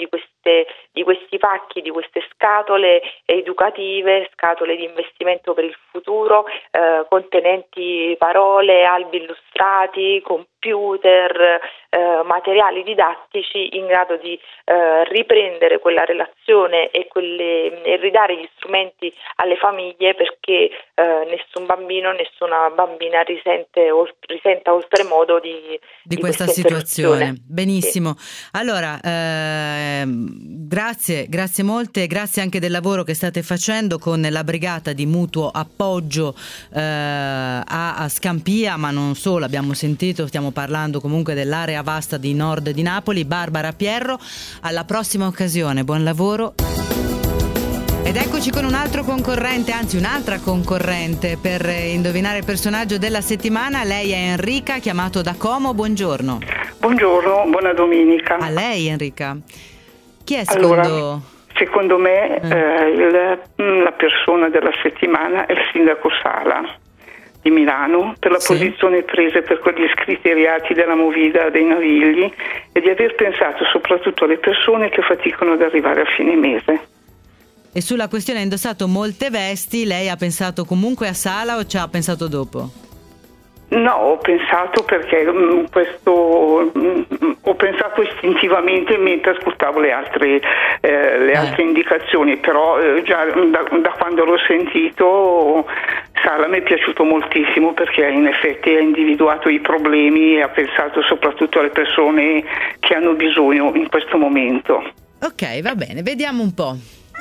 queste, di questi pacchi, di queste scatole educative, scatole di investimento per il futuro, eh, contenenti parole, albi illustrati, computer, eh, materiali didattici in grado di eh, riprendere quella relazione e, quelle, e ridare gli strumenti alle famiglie, perché eh, nessun bambino, nessuna bambina risente, risenta oltremodo di, di, di questa, questa situazione. Benissimo. Sì. Allora, eh, grazie, grazie molte, grazie anche del lavoro che state facendo con la brigata di mutuo appoggio eh, a, a Scampia, ma non solo, abbiamo sentito, stiamo parlando comunque dell'area vasta di nord di Napoli. Barbara Pierro, alla prossima occasione, buon lavoro. Ed eccoci con un altro concorrente, anzi un'altra concorrente per indovinare il personaggio della settimana. Lei è Enrica, chiamato da Como, buongiorno. Buongiorno, buona domenica. A lei Enrica. Chi è secondo... Allora, secondo me eh. eh, il, la persona della settimana è il sindaco Sala di Milano, per la sì. posizione presa per quegli scriteriati della movida dei Navigli e di aver pensato soprattutto alle persone che faticano ad arrivare a fine mese. E sulla questione ha indossato molte vesti, lei ha pensato comunque a Sala o ci ha pensato dopo? No, ho pensato perché mh, questo mh, ho pensato istintivamente mentre ascoltavo le altre eh, le eh. altre indicazioni, però eh, già da, da quando l'ho sentito Sala mi è piaciuto moltissimo, perché in effetti ha individuato i problemi e ha pensato soprattutto alle persone che hanno bisogno in questo momento. Ok, va bene, vediamo un po'.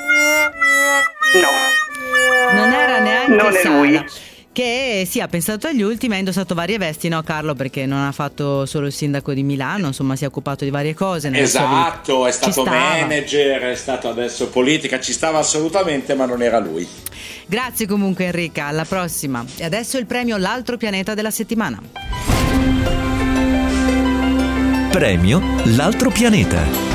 No, non era neanche non Sala. È lui. Che sì, ha pensato agli ultimi, ha indossato varie vesti, no Carlo? Perché non ha fatto solo il sindaco di Milano, insomma si è occupato di varie cose. Esatto, è stato stava. manager, è stato adesso politica, ci stava assolutamente, ma non era lui. Grazie comunque Enrica, alla prossima. E adesso il premio L'altro pianeta della settimana. Premio L'altro pianeta.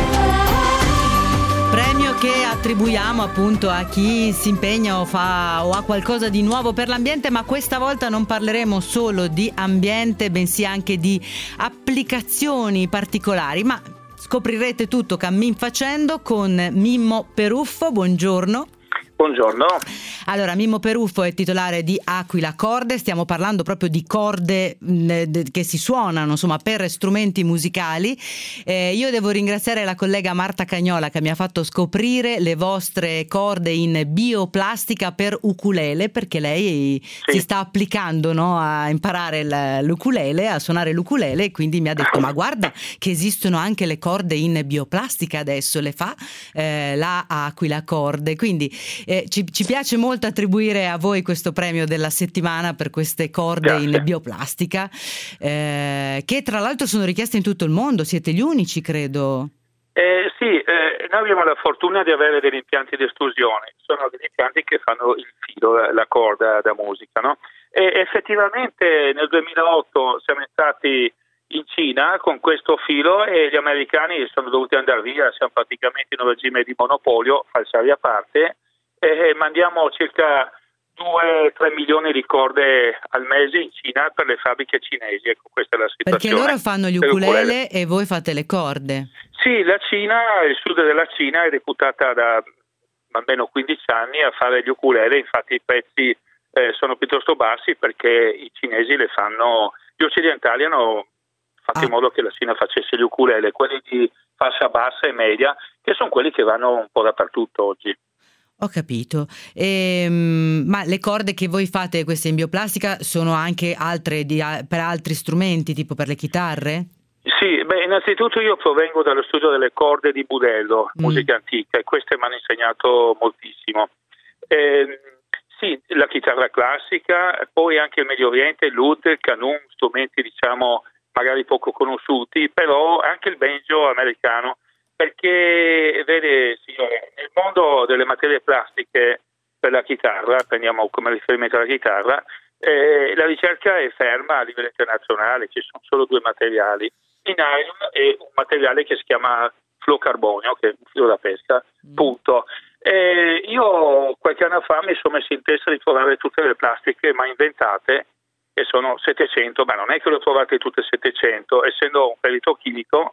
Premio che attribuiamo appunto a chi si impegna o fa o ha qualcosa di nuovo per l'ambiente, ma questa volta non parleremo solo di ambiente, bensì anche di applicazioni particolari, ma scoprirete tutto cammin facendo con Mimmo Peruffo. Buongiorno. Buongiorno. Allora, Mimmo Peruffo è titolare di Aquila Corde, stiamo parlando proprio di corde mh, che si suonano, insomma, per strumenti musicali. Eh, io devo ringraziare la collega Marta Cagnola che mi ha fatto scoprire le vostre corde in bioplastica per ukulele, perché lei sì. si sta applicando, no, a imparare l'ukulele, a suonare l'ukulele, e quindi mi ha detto ma guarda che esistono anche le corde in bioplastica adesso, le fa eh, la Aquila Corde, quindi Eh, ci, ci piace molto attribuire a voi questo premio della settimana per queste corde Grazie. in bioplastica, eh, che tra l'altro sono richieste in tutto il mondo, siete gli unici credo. Eh, sì, eh, noi abbiamo la fortuna di avere degli impianti di estrusione, sono degli impianti che fanno il filo, la, la corda da musica, no? E effettivamente nel duemilaotto siamo stati in Cina con questo filo e gli americani sono dovuti andare via, siamo praticamente in un regime di monopolio, falsari a parte, e mandiamo circa due tre milioni di corde al mese in Cina per le fabbriche cinesi. Ecco, questa è la situazione. Perché loro fanno gli ukulele e voi fate le corde. Sì, la Cina, il sud della Cina è reputata da almeno quindici anni a fare gli ukulele, infatti i prezzi eh, sono piuttosto bassi perché i cinesi le fanno, gli occidentali hanno fatto ah. in modo che la Cina facesse gli ukulele, quelli di fascia bassa e media, che sono quelli che vanno un po' dappertutto oggi. Ho capito, ehm, ma le corde che voi fate queste in bioplastica sono anche altre di, per altri strumenti, tipo per le chitarre? Sì, beh, innanzitutto io provengo dallo studio delle corde di Budello, mm. musica antica, e queste mi hanno insegnato moltissimo. Eh, sì, la chitarra classica, poi anche il Medio Oriente, il l'oud, il kanun, strumenti diciamo magari poco conosciuti, però anche il banjo americano. Perché, vede signore, nel mondo delle materie plastiche per la chitarra, prendiamo come riferimento la chitarra, eh, la ricerca è ferma a livello internazionale, ci sono solo due materiali, il nylon e un materiale che si chiama fluocarbonio, che è un filo da pesca, mm. punto. Eh, io qualche anno fa mi sono messo in testa di trovare tutte le plastiche mai inventate, che sono settecento, ma non è che le ho trovate tutte settecento, essendo un perito chimico,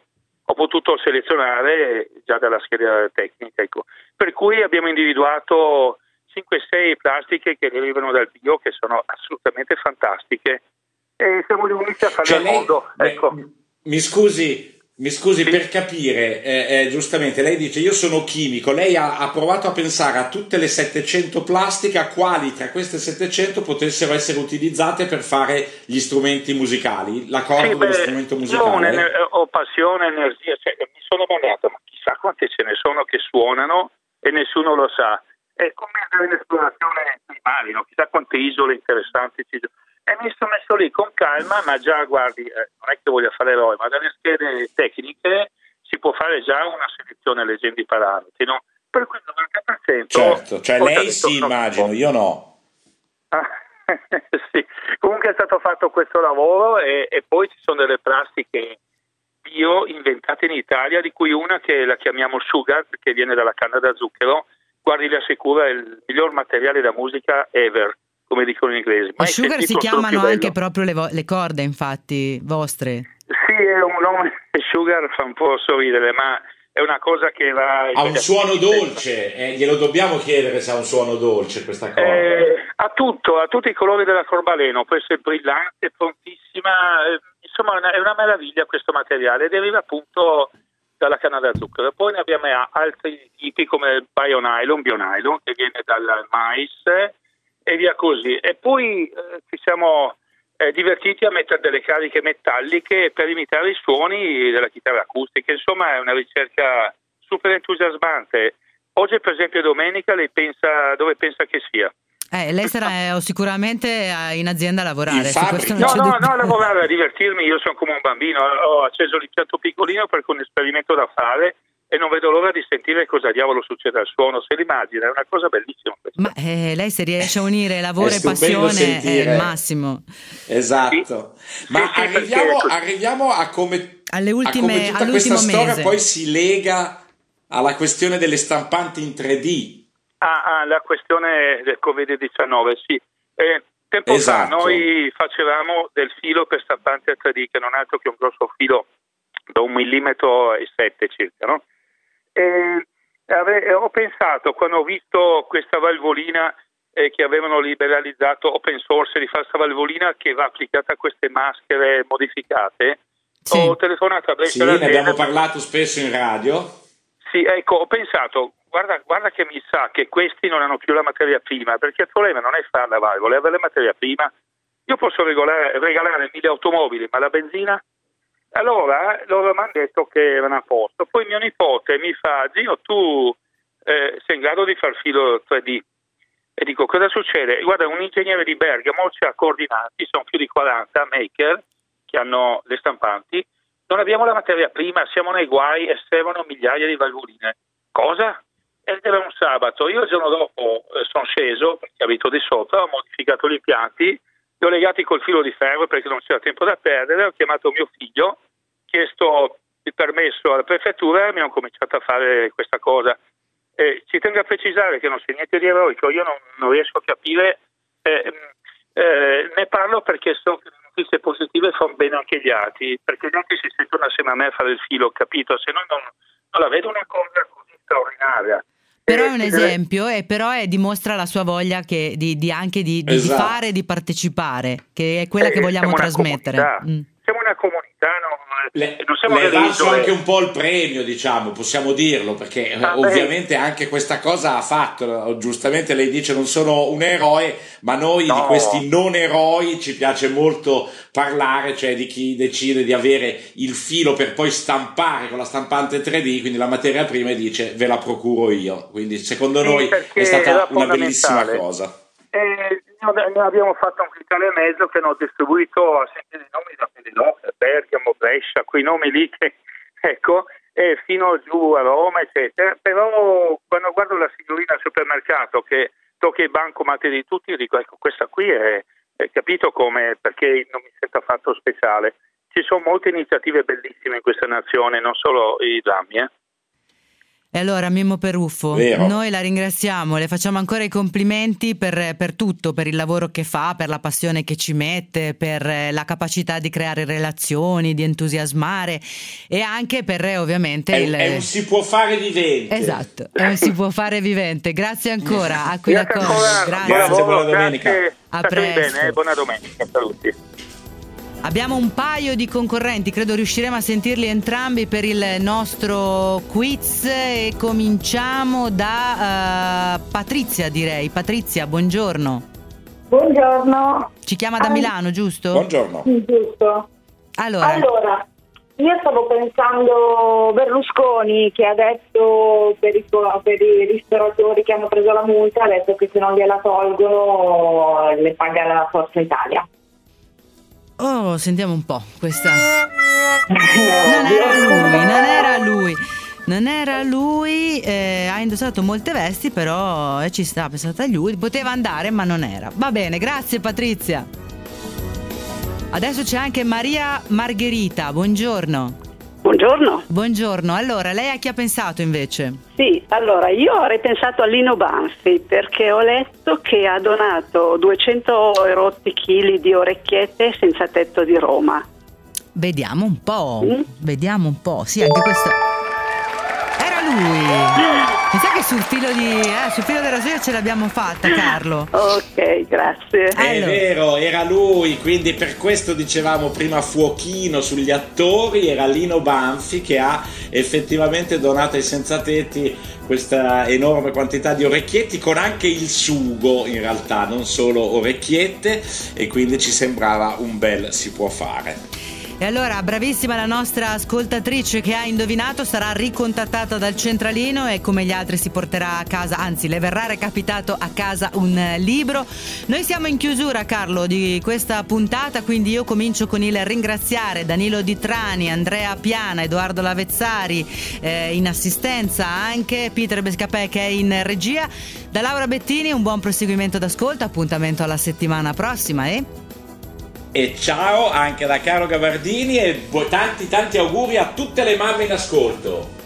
ho potuto selezionare già dalla scheda tecnica, ecco. Per cui abbiamo individuato cinque sei plastiche che derivano dal bio, che sono assolutamente fantastiche, e siamo riusciti a fare cioè al lei, modo. Ecco. Mi scusi, mi scusi sì. per capire, eh, eh, giustamente lei dice io sono chimico, lei ha, ha provato a pensare a tutte le settecento plastiche, a quali tra queste settecento potessero essere utilizzate per fare gli strumenti musicali, l'accordo sì, dello beh, strumento musicale? Io ho passione, energia, cioè, mi sono mandato, ma chissà quante ce ne sono che suonano e nessuno lo sa. È come andare in esplorazione animali, no? Chissà quante isole interessanti ci sono. E mi sono messo lì con calma, ma già guardi, eh, non è che voglio fare eroe, ma dalle schede tecniche si può fare già una selezione leggendo i parametri, no? Per cui il novanta per cento... Certo, cioè lei detto, sì, no, immagino, io no. Ah, sì, comunque è stato fatto questo lavoro e, e poi ci sono delle plastiche bio inventate in Italia, di cui una che la chiamiamo sugar, che viene dalla canna da zucchero. Guardi, le assicuro, è il miglior materiale da musica ever, come dicono in inglese. Ma sugar si chiamano anche proprio le, vo- le corde, infatti, vostre. Sì, è un nome, sugar fa un po' sorridere, ma è una cosa che va... Ha un suono dolce, eh, glielo dobbiamo chiedere se ha un suono dolce questa cosa. Eh, ha tutto, ha tutti i colori dell'arcobaleno, può essere brillante, prontissima, eh, insomma è una meraviglia questo materiale, deriva appunto dalla canna da zucchero. Poi ne abbiamo altri tipi come il bio-nylon, bio-nylon, che viene dal mais e via così. E poi eh, ci siamo eh, divertiti a mettere delle cariche metalliche per imitare i suoni della chitarra acustica. Insomma è una ricerca super entusiasmante. Oggi per esempio domenica lei pensa dove pensa che sia? Eh, lei sarà sicuramente in azienda a lavorare. Su questo non no, c'è no, dubbio. no, a lavorare, a divertirmi. Io sono come un bambino. Ho acceso l'impianto piccolino perché ho un esperimento da fare e non vedo l'ora di sentire cosa diavolo succede al suono. Se l'immagina, è una cosa bellissima questa. Ma eh, lei se riesce a unire lavoro e passione sentire. è il massimo. Esatto. Sì. Ma sì, arriviamo, perché... arriviamo a come, alle ultime, a come tutta all'ultimo questa storia mese. poi si lega alla questione delle stampanti in tre D. Ah, ah, la questione del covid diciannove, sì. Eh, tempo esatto. fa noi facevamo del filo per stampanti a tre D, che non è altro che un grosso filo da un millimetro e sette circa, no? E ave- ho pensato, quando ho visto questa valvolina eh, che avevano liberalizzato open source, di fare questa valvolina che va applicata a queste maschere modificate, sì. ho telefonato a Brescia. Sì, ne abbiamo parlato spesso in radio. Sì, ecco, ho pensato, guarda, guarda che mi sa che questi non hanno più la materia prima, perché il problema non è fare la valvola, è avere la materia prima. Io posso regolare, regalare mille automobili, ma la benzina? Allora, loro mi hanno detto che erano a posto. Poi mio nipote mi fa, zio, tu eh, sei in grado di far filo tre D? E dico, cosa succede? Guarda, un ingegnere di Bergamo ci ha coordinati, sono più di quaranta maker che hanno le stampanti. Non abbiamo la materia prima, siamo nei guai e servono migliaia di valvoline. Cosa? Ed era un sabato. Io il giorno dopo eh, sono sceso, perché abito di sopra, ho modificato gli impianti, li ho legati col filo di ferro perché non c'era tempo da perdere, ho chiamato mio figlio, chiesto il permesso alla prefettura e abbiamo cominciato a fare questa cosa. Eh, ci tengo a precisare che non c'è niente di eroico, io non, non riesco a capire, eh, eh, ne parlo perché so che notizie positive fanno bene anche gli altri, perché gli altri si sentono assieme a me a fare il filo, capito? Se no non, non la vedo una cosa così straordinaria. Però eh, è un esempio e però è, dimostra la sua voglia che, di, di anche di, di, esatto. di fare e di partecipare, che è quella eh, che vogliamo trasmettere. Mm. Siamo una comunità, non, le, non siamo le delle valso isole. Anche un po' il premio, diciamo, possiamo dirlo, perché ah, ovviamente beh. anche questa cosa ha fatto, giustamente lei dice non sono un eroe, ma noi no. di questi non eroi ci piace molto parlare, cioè di chi decide di avere il filo per poi stampare con la stampante tre D, quindi la materia prima, e dice ve la procuro io, quindi secondo sì, noi è stata una bellissima cosa. Eh, noi abbiamo fatto un quintale e mezzo che hanno distribuito a sentire i nomi da Pelenotte, Bergamo, Brescia, quei nomi lì che, ecco, eh, fino giù a Roma, eccetera. Però quando guardo la signorina al supermercato che tocca i bancomat di tutti, io dico, ecco, questa qui è, è capito come, perché non mi sento affatto speciale. Ci sono molte iniziative bellissime in questa nazione, non solo i drammi, eh. E allora Mimmo Peruffo, Vero. noi la ringraziamo, le facciamo ancora i complimenti per, per tutto, per il lavoro che fa, per la passione che ci mette, per la capacità di creare relazioni, di entusiasmare e anche per eh, ovviamente È, il... è un si può fare vivente. Esatto, è un si può fare vivente. Grazie ancora, Aquila Grazie Costa. ancora, Grazie. buon Grazie, lavoro, buona domenica. grazie. A Statevi presto. bene, eh, buona domenica, saluti. Abbiamo un paio di concorrenti, credo riusciremo a sentirli entrambi per il nostro quiz e cominciamo da uh, Patrizia, direi. Patrizia, buongiorno. Buongiorno. Ci chiama da Milano, giusto? Buongiorno. Sì, giusto. Allora, Allora, io stavo pensando Berlusconi che ha detto per i, per i ristoratori che hanno preso la multa, ha detto che se non gliela tolgono le paga la Forza Italia. oh, sentiamo un po' questa. Non era lui, non era lui. Non era lui, eh, ha indossato molte vesti, però eh, ci sta, pensate a lui, poteva andare ma non era. Va bene, grazie Patrizia. Adesso c'è anche Maria Margherita, buongiorno. Buongiorno. Buongiorno, allora lei a chi ha pensato invece? Sì, allora io avrei pensato a Lino Banfi perché ho letto che ha donato duecento e rotti chili di orecchiette senza tetto di Roma. Vediamo un po', Mm? vediamo un po', sì anche questa... Era lui! Mi sa che sul filo di eh, sul filo della sera ce l'abbiamo fatta, Carlo. Ok, grazie. È vero, era lui, quindi per questo dicevamo prima fuochino sugli attori, era Lino Banfi che ha effettivamente donato ai senzatetti questa enorme quantità di orecchietti con anche il sugo in realtà, non solo orecchiette, e quindi ci sembrava un bel si può fare. E allora, bravissima la nostra ascoltatrice che ha indovinato, sarà ricontattata dal centralino e come gli altri si porterà a casa, anzi le verrà recapitato a casa un libro. Noi siamo in chiusura, Carlo, di questa puntata, quindi io comincio con il ringraziare Danilo Di Trani, Andrea Piana, Edoardo Lavezzari eh, in assistenza, anche Peter Bescapè che è in regia. Da Laura Bettini un buon proseguimento d'ascolto, appuntamento alla settimana prossima e... E ciao anche da Caro Gabardini e tanti tanti auguri a tutte le mamme in ascolto.